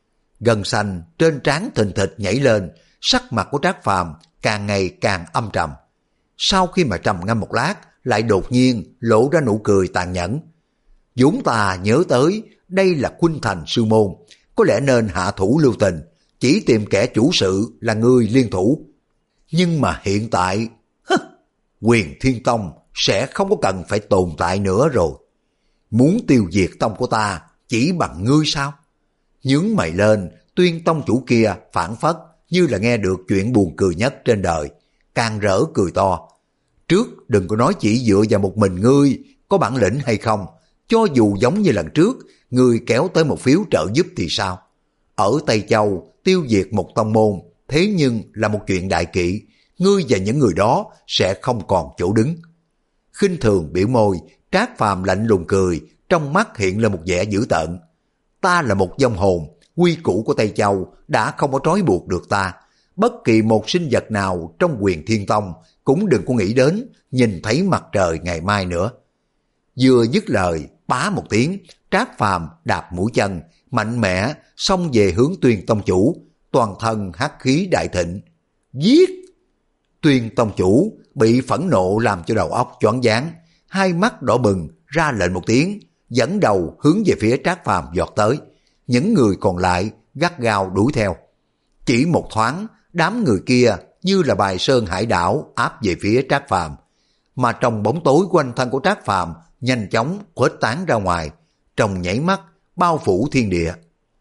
Gân xanh trên trán thình thịch nhảy lên, sắc mặt của Trác Phàm càng ngày càng âm trầm. Sau khi mà trầm ngâm một lát, lại đột nhiên lộ ra nụ cười tàn nhẫn. Vốn ta nhớ tới đây là Khuynh Thành sư môn, có lẽ nên hạ thủ lưu tình, chỉ tìm kẻ chủ sự là người liên thủ. Nhưng mà hiện tại, hứ, Huyền Thiên Tông sẽ không có cần phải tồn tại nữa rồi. Muốn tiêu diệt tông của ta chỉ bằng ngươi sao? Nhướng mày lên, Tuyên tông chủ kia phản phất như là nghe được chuyện buồn cười nhất trên đời, càng rỡ cười to. Trước đừng có nói chỉ dựa vào một mình ngươi có bản lĩnh hay không, cho dù giống như lần trước ngươi kéo tới một phiếu trợ giúp thì sao? Ở Tây Châu tiêu diệt một tông môn, thế nhưng là một chuyện đại kỵ, ngươi và những người đó sẽ không còn chỗ đứng. Khinh thường biểu môi, Trác Phàm lạnh lùng cười, trong mắt hiện lên một vẻ dữ tợn. Ta là một vong hồn, quy củ của Tây Châu đã không có trói buộc được ta. Bất kỳ một sinh vật nào trong Huyền Thiên Tông cũng đừng có nghĩ đến nhìn thấy mặt trời ngày mai nữa. Vừa dứt lời, bá một tiếng, Trác Phàm đạp mũi chân, mạnh mẽ xông về hướng Tuyên tông chủ, toàn thân hắc khí đại thịnh. Giết! Tuyên tông chủ bị phẫn nộ làm cho đầu óc choáng váng, hai mắt đỏ bừng, ra lệnh một tiếng, dẫn đầu hướng về phía Trác Phàm vọt tới. Những người còn lại gắt gao đuổi theo. Chỉ một thoáng, đám người kia như là bài sơn hải đảo áp về phía Trác Phàm, mà trong bóng tối quanh thân của Trác Phàm nhanh chóng khuếch tán ra ngoài, trong nhảy mắt bao phủ thiên địa.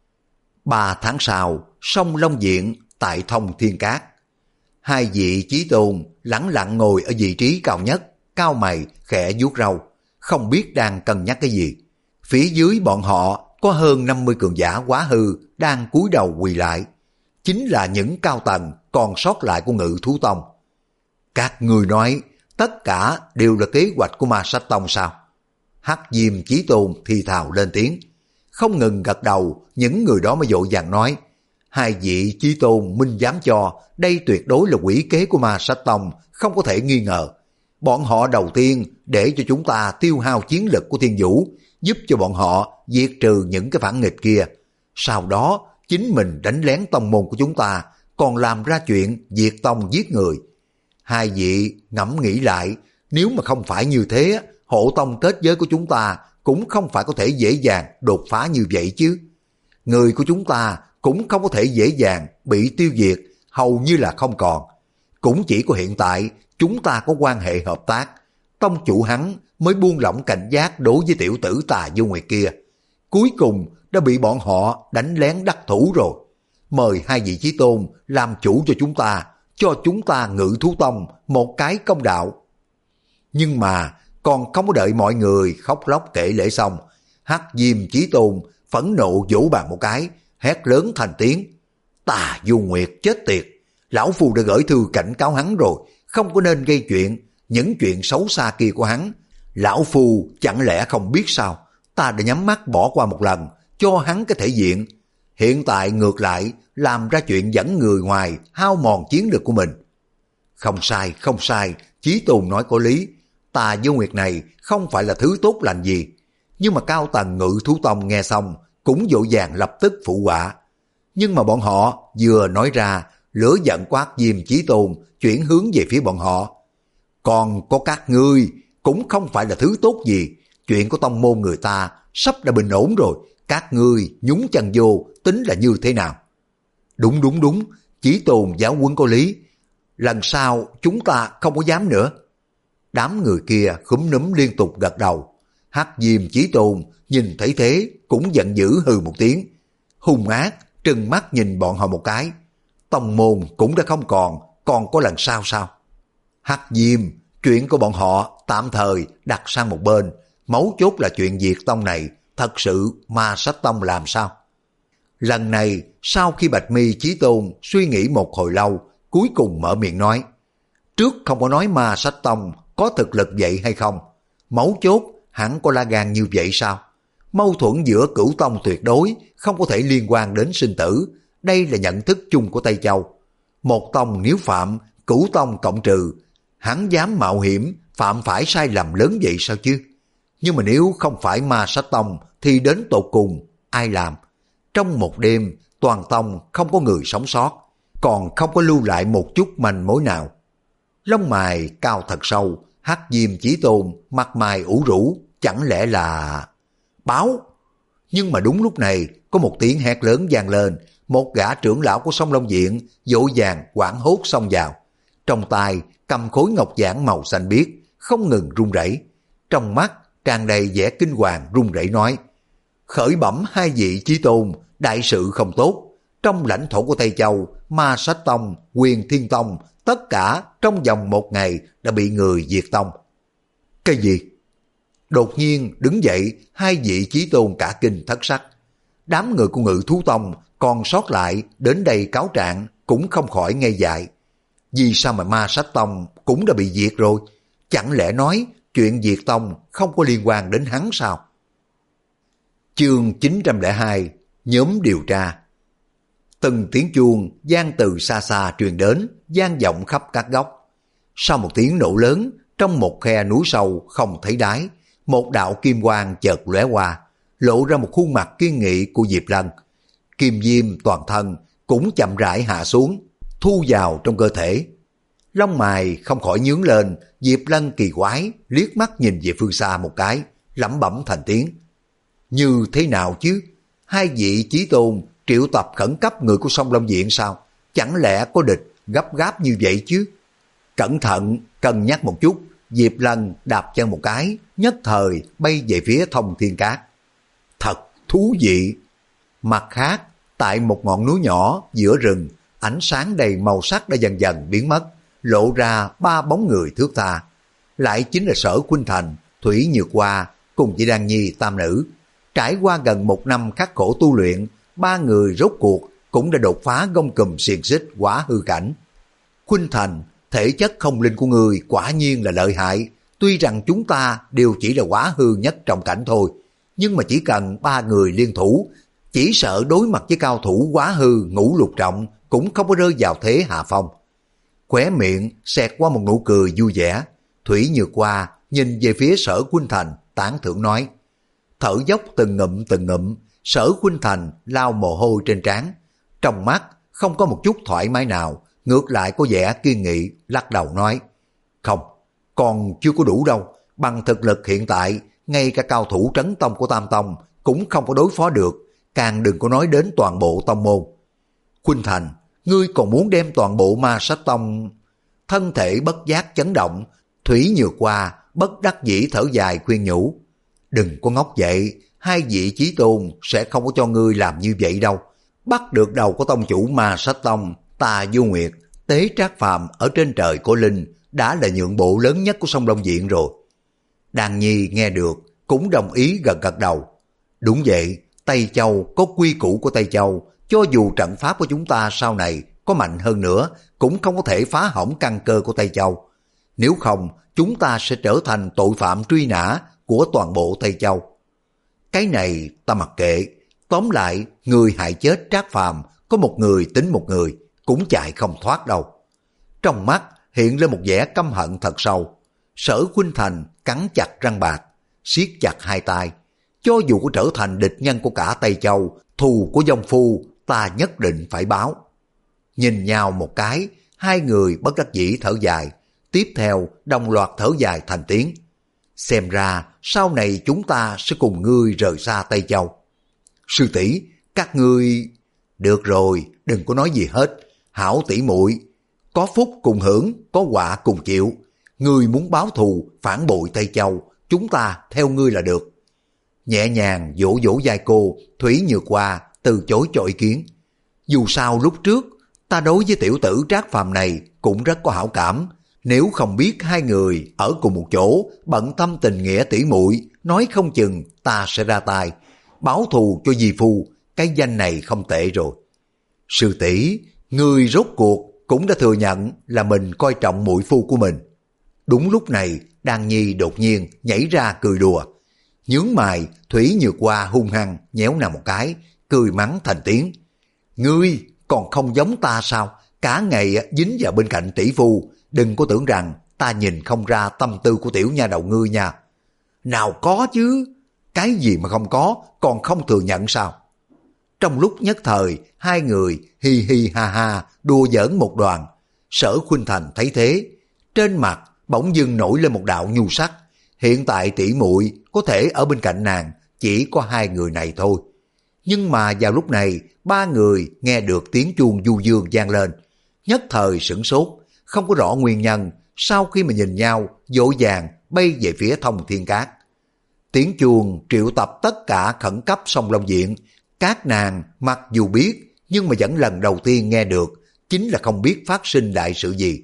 Ba tháng sau, sông Long Diện tại Thông Thiên Cát, hai vị chí tôn lẳng lặng ngồi ở vị trí cao nhất, cao mày khẽ vuốt râu, không biết đang cân nhắc cái gì. Phía dưới bọn họ có hơn năm mươi cường giả quá hư đang cúi đầu quỳ lại, chính là những cao tầng còn sót lại của Ngự Thú Tông. Các người nói tất cả đều là kế hoạch của Ma Sát Tông sao? Hắc Diêm Chí Tôn thì thào lên tiếng, không ngừng gật đầu. Những người đó mới vội vàng nói, hai vị Chí Tôn minh dám cho đây tuyệt đối là quỷ kế của Ma Sát Tông, không có thể nghi ngờ. Bọn họ đầu tiên để cho chúng ta tiêu hao chiến lực của Thiên Vũ, giúp cho bọn họ diệt trừ những cái phản nghịch kia. Sau đó chính mình đánh lén tông môn của chúng ta, còn làm ra chuyện diệt tông giết người. Hai vị ngẫm nghĩ lại, nếu mà không phải như thế, hộ tông kết giới của chúng ta cũng không phải có thể dễ dàng đột phá như vậy chứ. người của chúng ta cũng không có thể dễ dàng bị tiêu diệt, hầu như là không còn. Cũng chỉ có hiện tại chúng ta có quan hệ hợp tác, tông chủ hắn mới buông lỏng cảnh giác đối với tiểu tử Tà Du Nguyệt kia. Cuối cùng đã bị bọn họ đánh lén đắc thủ rồi. Mời hai vị chí tôn làm chủ cho chúng ta, cho chúng ta Ngự Thú Tông một cái công đạo. Nhưng mà còn không có đợi mọi người khóc lóc kể lễ xong, Hắc Diêm Chí Tôn phẫn nộ vỗ bàn một cái, hét lớn thành tiếng: Tà Du Nguyệt chết tiệt, lão phu đã gửi thư cảnh cáo hắn rồi, không có nên gây chuyện. Những chuyện xấu xa kia của hắn, lão phu chẳng lẽ không biết sao? Ta đã nhắm mắt bỏ qua một lần, cho hắn cái thể diện. Hiện tại ngược lại làm ra chuyện dẫn người ngoài hao mòn chiến lược của mình. Không sai, không sai, Chí Tôn nói có lý. Tà Du Nguyệt này không phải là thứ tốt lành gì. Nhưng mà cao tầng Ngự Thú Tông nghe xong cũng vội vàng lập tức phụ họa. Nhưng mà bọn họ vừa nói ra, lửa giận của Hắc Diêm Chí Tôn chuyển hướng về phía bọn họ. Còn có các ngươi cũng không phải là thứ tốt gì. Chuyện của tông môn người ta sắp đã bình ổn rồi, các ngươi nhúng chân vô tính là như thế nào? Đúng đúng đúng, Chí Tôn giáo huấn có lý. Lần sau chúng ta không có dám nữa. Đám người kia khúm núm liên tục gật đầu. Hắc Diêm Chí Tôn nhìn thấy thế cũng giận dữ hừ một tiếng, hung ác trừng mắt nhìn bọn họ một cái. Tông môn cũng đã không còn, còn có lần sau sao? Hắc Diêm, chuyện của bọn họ tạm thời đặt sang một bên, mấu chốt là chuyện diệt tông này thật sự Ma Sách Tông làm sao? Lần này sau khi Bạch Mi Chí Tôn suy nghĩ một hồi lâu, cuối cùng mở miệng nói: trước không có nói Ma Sách Tông có thực lực vậy hay không, mấu chốt hẳn có lá gan như vậy sao? Mâu thuẫn giữa Cửu Tông tuyệt đối không có thể liên quan đến sinh tử, đây là nhận thức chung của Tây Châu. Một tông nếu phạm, Cửu Tông cộng trừ, hắn dám mạo hiểm phạm phải sai lầm lớn vậy sao chứ? Nhưng mà nếu không phải Ma Sách Tông thì đến tột cùng ai làm? Trong một đêm toàn tông không có người sống sót, còn không có lưu lại một chút manh mối nào. Lông mày cao thật sâu, Hắc Diêm Chí Tôn mặt mày ủ rũ, chẳng lẽ là báo? Nhưng mà đúng lúc này có một tiếng hét lớn vang lên, một gã trưởng lão của Sông Long Viện vội vàng hoảng hốt xông vào, trong tay cầm khối ngọc giản màu xanh biếc, không ngừng run rẩy, trong mắt tràn đầy vẻ kinh hoàng run rẩy nói: khởi bẩm hai vị chí tôn, đại sự không tốt, trong lãnh thổ của Tây Châu, Ma Sách Tông, Huyền Thiên Tông, tất cả trong vòng một ngày đã bị người diệt tông. Cái gì? Đột nhiên đứng dậy, hai vị chí tôn cả kinh thất sắc. Đám người của Ngự Thú Tông còn sót lại đến đây cáo trạng cũng không khỏi ngây dại. Vì sao mà Ma Sách Tông cũng đã bị diệt rồi? Chẳng lẽ nói chuyện diệt tông không có liên quan đến hắn sao? Chương chín trăm lẻ hai, nhóm điều tra. Từng tiếng chuông vang từ xa xa truyền đến, vang vọng khắp các góc. Sau một tiếng nổ lớn, trong một khe núi sâu không thấy đáy, một đạo kim quang chợt lóe qua, lộ ra một khuôn mặt kiên nghị của Diệp Lân. Kim diêm toàn thân cũng chậm rãi hạ xuống, thu vào trong cơ thể. Lông mày không khỏi nhướng lên, Diệp Lân kỳ quái liếc mắt nhìn về phương xa một cái, lẩm bẩm thành tiếng: như thế nào chứ? Hai vị chí tôn triệu tập khẩn cấp người của Sông Long Viện sao? Chẳng lẽ có địch gấp gáp như vậy chứ? Cẩn thận, cân nhắc một chút, Diệp Lân đạp chân một cái, nhất thời bay về phía Thông Thiên Cát. Thật thú vị! Mặt khác, tại một ngọn núi nhỏ giữa rừng, ánh sáng đầy màu sắc đã dần dần biến mất, lộ ra ba bóng người thước tha. Lại chính là Sở Khuynh Thành, Thủy Nhược Hoa cùng với Đan Nhi tam nữ. Trải qua gần một năm khắc khổ tu luyện, ba người rốt cuộc cũng đã đột phá gông cùm xiềng xích quả hư cảnh. Khuynh Thành, thể chất không linh của người quả nhiên là lợi hại. Tuy rằng chúng ta đều chỉ là quả hư nhất trọng cảnh thôi, nhưng mà chỉ cần ba người liên thủ, chỉ sợ đối mặt với cao thủ quá hư ngũ lục trọng cũng không có rơi vào thế hạ phong. Khóe miệng xẹt qua một nụ cười vui vẻ, Thủy Nhược Hoa nhìn về phía Sở Khuynh Thành tán thưởng nói. Thở dốc từng ngụm từng ngụm, Sở Khuynh Thành lau mồ hôi trên trán, trong mắt không có một chút thoải mái nào, ngược lại có vẻ kiên nghị, lắc đầu nói: không, còn chưa có đủ đâu, bằng thực lực hiện tại, ngay cả cao thủ trấn tông của Tam Tông cũng không có đối phó được, càng đừng có nói đến toàn bộ tông môn. Khuynh Thành, ngươi còn muốn đem toàn bộ Ma Sách Tông... Thân thể bất giác chấn động, Thủy Nhược Hoa bất đắc dĩ thở dài khuyên nhủ. Đừng có ngốc vậy, hai vị chí tôn sẽ không có cho ngươi làm như vậy đâu. Bắt được đầu của tông chủ Ma Sách Tông, Tà Du Nguyệt, Tế Trác Phàm ở trên trời Cổ Linh đã là nhượng bộ lớn nhất của Sông Long Viện rồi. Đan Nhi nghe được, cũng đồng ý gật gật đầu. Đúng vậy, Tây Châu có quy củ của Tây Châu, cho dù trận pháp của chúng ta sau này có mạnh hơn nữa, cũng không có thể phá hỏng căn cơ của Tây Châu. Nếu không, chúng ta sẽ trở thành tội phạm truy nã của toàn bộ Tây Châu. Cái này ta mặc kệ, tóm lại, người hại chết Trác Phàm có một người tính một người, cũng chạy không thoát đâu. Trong mắt hiện lên một vẻ căm hận thật sâu. Sở Khuynh Thành cắn chặt răng bạc, siết chặt hai tay. Cho dù có trở thành địch nhân của cả Tây Châu, thù của dông phu ta nhất định phải báo. Nhìn nhau một cái, hai người bất đắc dĩ thở dài, tiếp theo đồng loạt thở dài thành tiếng. Xem ra sau này chúng ta sẽ cùng ngươi rời xa Tây Châu. Sư tỷ, các ngươi... Được rồi, đừng có nói gì hết. Hảo tỷ muội, có phúc cùng hưởng, có họa cùng chịu. Ngươi muốn báo thù, phản bội Tây Châu, chúng ta theo ngươi là được. Nhẹ nhàng vỗ vỗ vai cô, Thủy Nhược Hoa từ chối cho ý kiến. Dù sao lúc trước, ta đối với tiểu tử Trác Phàm này cũng rất có hảo cảm. Nếu không biết hai người ở cùng một chỗ, bận tâm tình nghĩa tỷ muội, nói không chừng ta sẽ ra tay báo thù cho dì phu. Cái danh này không tệ rồi. Sư tỷ, người rốt cuộc cũng đã thừa nhận là mình coi trọng muội phu của mình. Đúng lúc này, Đan Nhi đột nhiên nhảy ra cười đùa. Nhướng mày, Thủy Nhược Hoa hung hăng nhéo nàng một cái, cười mắng thành tiếng. Ngươi còn không giống ta sao? Cả ngày dính vào bên cạnh tỷ phu, đừng có tưởng rằng ta nhìn không ra tâm tư của tiểu nha đầu ngươi nha. Nào có chứ, cái gì mà không có, còn không thừa nhận sao? Trong lúc nhất thời, hai người hi hi ha ha đùa giỡn một đoàn. Sở Khuynh Thành thấy thế, trên mặt bỗng dưng nổi lên một đạo nhu sắc. Hiện tại tỷ muội có thể ở bên cạnh nàng chỉ có hai người này thôi. Nhưng mà vào lúc này, ba người nghe được tiếng chuông du dương vang lên, nhất thời sửng sốt, không có rõ nguyên nhân. Sau khi mà nhìn nhau, vội vàng bay về phía Thông Thiên Cát. Tiếng chuông triệu tập tất cả khẩn cấp Sông Long Viện. Các nàng mặc dù biết, nhưng mà vẫn lần đầu tiên nghe được, chính là không biết phát sinh đại sự gì.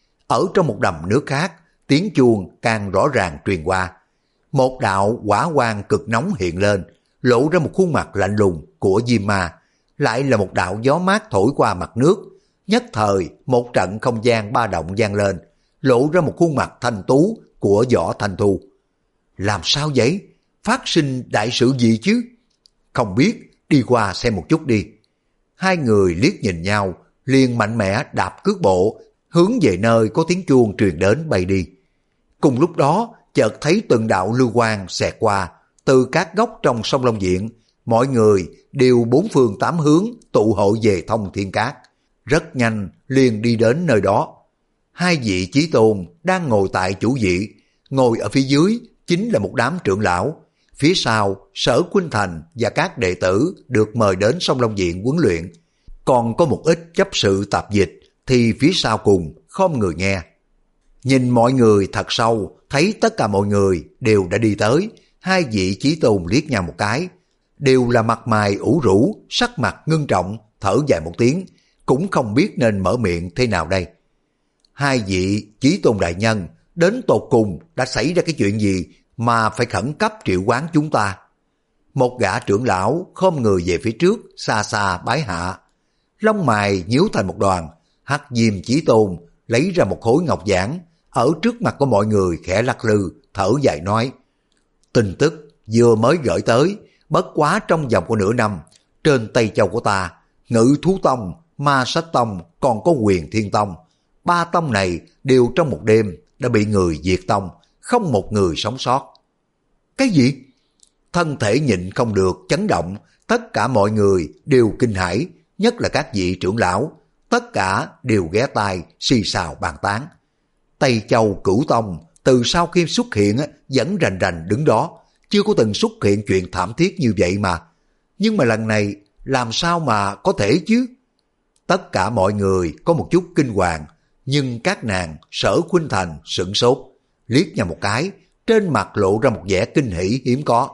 Ở trong một đầm nước khác, tiếng chuông càng rõ ràng truyền qua. Một đạo hỏa quang cực nóng hiện lên, lộ ra một khuôn mặt lạnh lùng của Diêm Ma, lại là một đạo gió mát thổi qua mặt nước. Nhất thời, một trận không gian ba động vang lên, lộ ra một khuôn mặt thanh tú của Võ Thanh Thu. Làm sao vậy? Phát sinh đại sự gì chứ? Không biết, đi qua xem một chút đi. Hai người liếc nhìn nhau, liền mạnh mẽ đạp cước bộ, hướng về nơi có tiếng chuông truyền đến bay đi. Cùng lúc đó, chợt thấy từng đạo lưu quang xẹt qua, từ các góc trong Sông Long Viện, mọi người đều bốn phương tám hướng tụ hội về Thông Thiên Cát. Rất nhanh liền đi đến nơi đó. Hai vị chí tôn đang ngồi tại chủ vị, ngồi ở phía dưới chính là một đám trưởng lão. Phía sau, Sở Khuynh Thành và các đệ tử được mời đến Sông Long Viện huấn luyện. Còn có một ít chấp sự tạp dịch thì phía sau cùng không người nghe. Nhìn mọi người thật sâu, thấy tất cả mọi người đều đã đi tới. Hai vị chí tôn liếc nhau một cái, đều là mặt mày ủ rũ, sắc mặt ngưng trọng, thở dài một tiếng, cũng không biết nên mở miệng thế nào đây. Hai vị chí tôn đại nhân, đến tột cùng đã xảy ra cái chuyện gì mà phải khẩn cấp triệu hoán chúng ta? Một gã trưởng lão khom người về phía trước, xa xa bái hạ. Lông mày nhíu thành một đoàn, Hắc Diêm Chí Tôn lấy ra một khối ngọc giản, ở trước mặt của mọi người khẽ lắc lư, thở dài nói. Tin tức vừa mới gửi tới, bất quá trong vòng của nửa năm, trên Tây Châu của ta, Ngự Thú Tông, Ma Sách Tông, còn có Huyền Thiên Tông, ba tông này đều trong một đêm đã bị người diệt tông, không một người sống sót. Cái gì? Thân thể nhịn không được chấn động, tất cả mọi người đều kinh hãi, nhất là các vị trưởng lão, tất cả đều ghé tai xì xào bàn tán. Tây Châu Cửu Tông từ sau khi xuất hiện vẫn rành rành đứng đó, chưa có từng xuất hiện chuyện thảm thiết như vậy mà. Nhưng mà lần này làm sao mà có thể chứ? Tất cả mọi người có một chút kinh hoàng, nhưng các nàng Sở Khuynh Thành sửng sốt, liếc nhau một cái, trên mặt lộ ra một vẻ kinh hỉ hiếm có.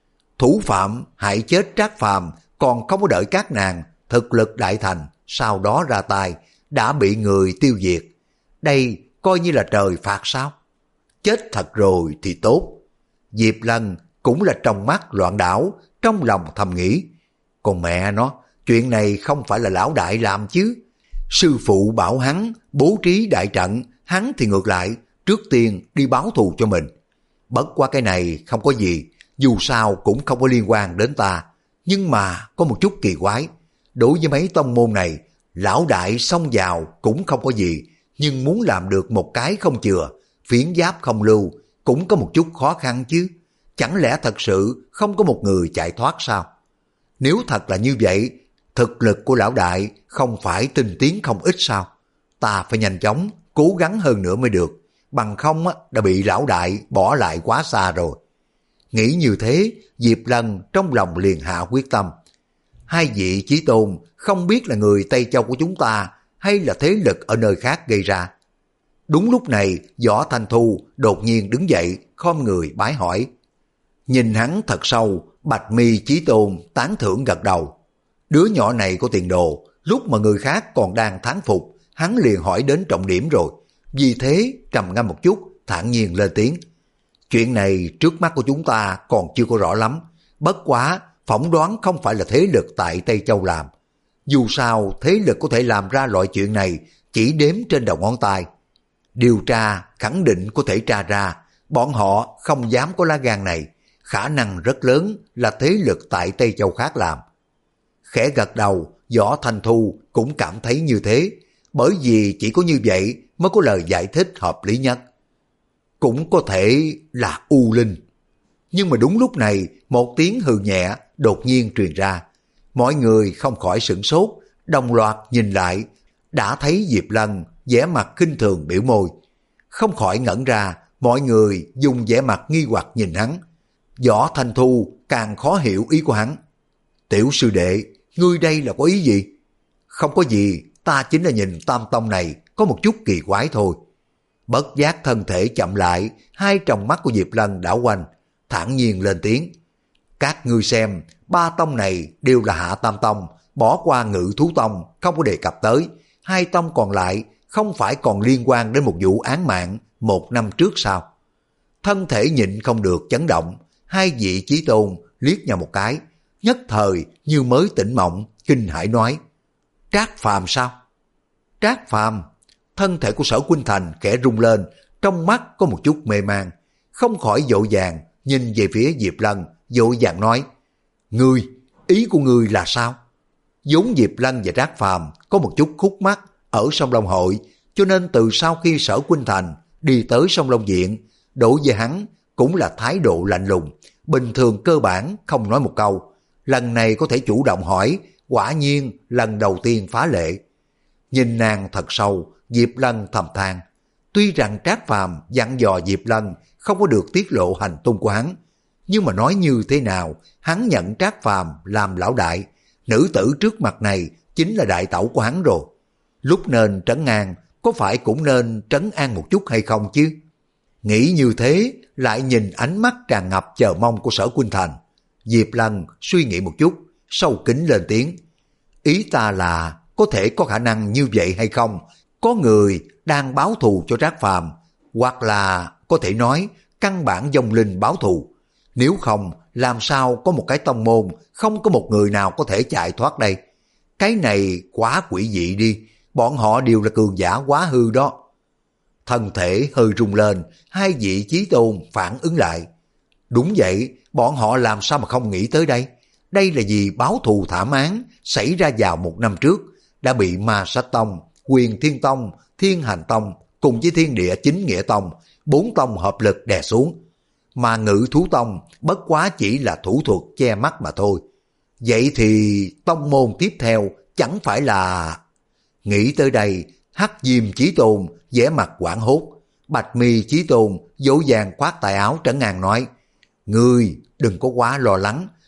Thủ phạm hại chết Trác Phàm còn không có đợi các nàng thực lực đại thành, sau đó ra tay, đã bị người tiêu diệt. Đây coi như là trời phạt sao? Chết thật rồi thì tốt. Diệp Lân cũng là trong mắt loạn đảo, trong lòng thầm nghĩ. Còn mẹ nó, chuyện này không phải là lão đại làm chứ. Sư phụ bảo hắn bố trí đại trận, hắn thì ngược lại, trước tiên đi báo thù cho mình. Bất qua cái này không có gì, dù sao cũng không có liên quan đến ta. Nhưng mà có một chút kỳ quái. Đối với mấy tông môn này, lão đại xông vào cũng không có gì, nhưng muốn làm được một cái không chừa, phiến giáp không lưu, cũng có một chút khó khăn chứ. Chẳng lẽ thật sự không có một người chạy thoát sao? Nếu thật là như vậy, thực lực của lão đại không phải tinh tiến không ít sao? Ta phải nhanh chóng, cố gắng hơn nữa mới được, bằng không á, đã bị lão đại bỏ lại quá xa rồi. Nghĩ như thế, Diệp Lân trong lòng liền hạ quyết tâm. Hai vị chí tôn không biết là người Tây Châu của chúng ta hay là thế lực ở nơi khác gây ra. Đúng lúc này, Võ Thanh Thu đột nhiên đứng dậy, khom người bái hỏi. Nhìn hắn thật sâu, Bạch Mi chí tôn tán thưởng gật đầu. Đứa nhỏ này có tiền đồ, lúc mà người khác còn đang thán phục, hắn liền hỏi đến trọng điểm rồi. Vì thế, trầm ngâm một chút, thản nhiên lên tiếng. Chuyện này trước mắt của chúng ta còn chưa có rõ lắm, bất quá phỏng đoán không phải là thế lực tại Tây Châu làm. Dù sao, thế lực có thể làm ra loại chuyện này chỉ đếm trên đầu ngón tay. Điều tra khẳng định có thể tra ra, bọn họ không dám có lá gan này, khả năng rất lớn là thế lực tại Tây Châu khác làm. Khẽ gật đầu, Võ Thanh Thu cũng cảm thấy như thế, bởi vì chỉ có như vậy mới có lời giải thích hợp lý nhất. Cũng có thể là U Linh. Nhưng mà đúng lúc này, một tiếng hừ nhẹ đột nhiên truyền ra. Mọi người không khỏi sửng sốt, đồng loạt nhìn lại, đã thấy Diệp Lân vẻ mặt khinh thường biểu môi. Không khỏi ngẩn ra, mọi người dùng vẻ mặt nghi hoặc nhìn hắn. Võ Thanh Thu càng khó hiểu ý của hắn. Tiểu sư đệ, ngươi đây là có ý gì? Không có gì, ta chính là nhìn Tam Tông này có một chút kỳ quái thôi. Bất giác thân thể chậm lại, hai tròng mắt của Diệp Lân đảo quanh, thản nhiên lên tiếng. Các ngươi xem, ba tông này đều là Hạ Tam Tông, bỏ qua Ngự Thú Tông, không có đề cập tới. Hai tông còn lại không phải còn liên quan đến một vụ án mạng một năm trước sao? Thân thể nhịn không được chấn động, hai vị chí tôn liếc nhau một cái, nhất thời như mới tỉnh mộng, kinh hãi nói. Trác Phàm sao? Trác Phàm? Thân thể của Sở Khuynh Thành khẽ rung lên, trong mắt có một chút mê man, không khỏi vội vàng nhìn về phía Diệp Lân, vội vàng nói. Ngươi, ý của ngươi là sao? Vốn Diệp Lân và Trác Phàm có một chút khúc mắc ở Sông Long Hội, cho nên từ sau khi Sở Khuynh Thành đi tới Sông Long Viện, đối với hắn cũng là thái độ lạnh lùng, bình thường cơ bản không nói một câu. Lần này có thể chủ động hỏi, quả nhiên lần đầu tiên phá lệ. Nhìn nàng thật sâu, Diệp Lân thầm than. Tuy rằng Trác Phàm dặn dò Diệp Lân không có được tiết lộ hành tung của hắn, nhưng mà nói như thế nào, hắn nhận Trác Phàm làm lão đại, nữ tử trước mặt này chính là đại tẩu của hắn rồi. Lúc nên trấn an, có phải cũng nên trấn an một chút hay không chứ? Nghĩ như thế, lại nhìn ánh mắt tràn ngập chờ mong của Sở Khuynh Thành. Diệp Lân suy nghĩ một chút, sâu kín lên tiếng. Ý ta là có thể có khả năng như vậy hay không? Có người đang báo thù cho Trác Phàm, hoặc là có thể nói căn bản vong linh báo thù. Nếu không, làm sao có một cái tông môn không có một người nào có thể chạy thoát đây? Cái này quá quỷ dị đi, bọn họ đều là cường giả quá hư đó. Thân thể hơi rung lên, hai vị chí tôn phản ứng lại. Đúng vậy, bọn họ làm sao mà không nghĩ tới đây? Đây là vì báo thù thảm án xảy ra vào một năm trước, đã bị Ma Sát Tông, Quyền Thiên Tông, Thiên Hành Tông cùng với Thiên Địa Chính Nghĩa Tông, bốn tông hợp lực đè xuống. Mà Ngự Thú Tông bất quá chỉ là thủ thuật che mắt mà thôi. Vậy thì tông môn tiếp theo chẳng phải là... Nghĩ tới đây, Hắc Diêm Chí Tôn vẻ mặt hoảng hốt. Bạch Mi Chí Tôn dỗ dàng khoát tay áo trấn an nói. Ngươi đừng có quá lo lắng,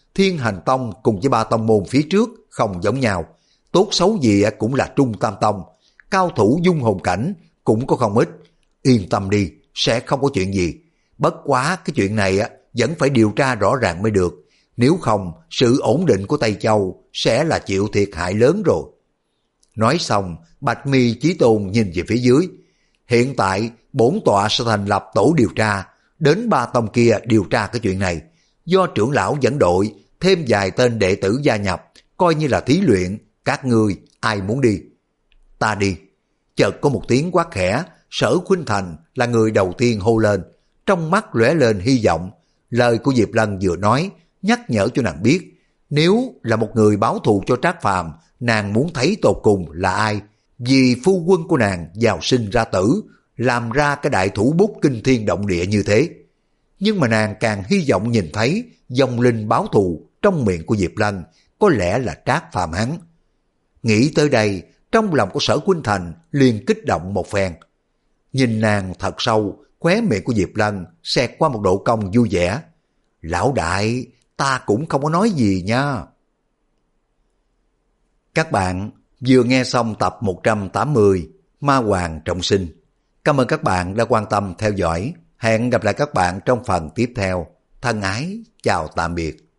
Thiên Hành Tông cùng với ba tông môn phía trước không giống nhau, tốt xấu gì cũng là trung tam tông, cao thủ dung hồn cảnh cũng có không ít. Yên tâm đi, sẽ không có chuyện gì. Bất quá cái chuyện này vẫn phải điều tra rõ ràng mới được, nếu không sự ổn định của Tây Châu sẽ là chịu thiệt hại lớn rồi. Nói xong, Bạch Mi Chí Tôn nhìn về phía dưới. Hiện tại bổn tọa sẽ thành lập tổ điều tra, đến ba tông kia điều tra cái chuyện này, do trưởng lão dẫn đội, thêm vài tên đệ tử gia nhập, coi như là thí luyện, các ngươi ai muốn đi? Ta đi. Chợt có một tiếng quát khẽ, Sở Khuynh Thành là người đầu tiên hô lên, trong mắt lóe lên hy vọng. Lời của Diệp Lân vừa nói, nhắc nhở cho nàng biết, nếu là một người báo thù cho Trác Phàm, nàng muốn thấy tột cùng là ai, vì phu quân của nàng vào sinh ra tử, làm ra cái đại thủ bút kinh thiên động địa như thế. Nhưng mà nàng càng hy vọng nhìn thấy dòng linh báo thù trong miệng của Diệp Lân, có lẽ là Trác Phàm hắn. Nghĩ tới đây, trong lòng của Sở Khuynh Thành liền kích động một phen. Nhìn nàng thật sâu, khóe miệng của Diệp Lân xẹt qua một độ cong vui vẻ. Lão đại, ta cũng không có nói gì nha. Các bạn vừa nghe xong tập một trăm tám mươi Ma Hoàng Trọng Sinh. Cảm ơn các bạn đã quan tâm theo dõi. Hẹn gặp lại các bạn trong phần tiếp theo. Thân ái, chào tạm biệt.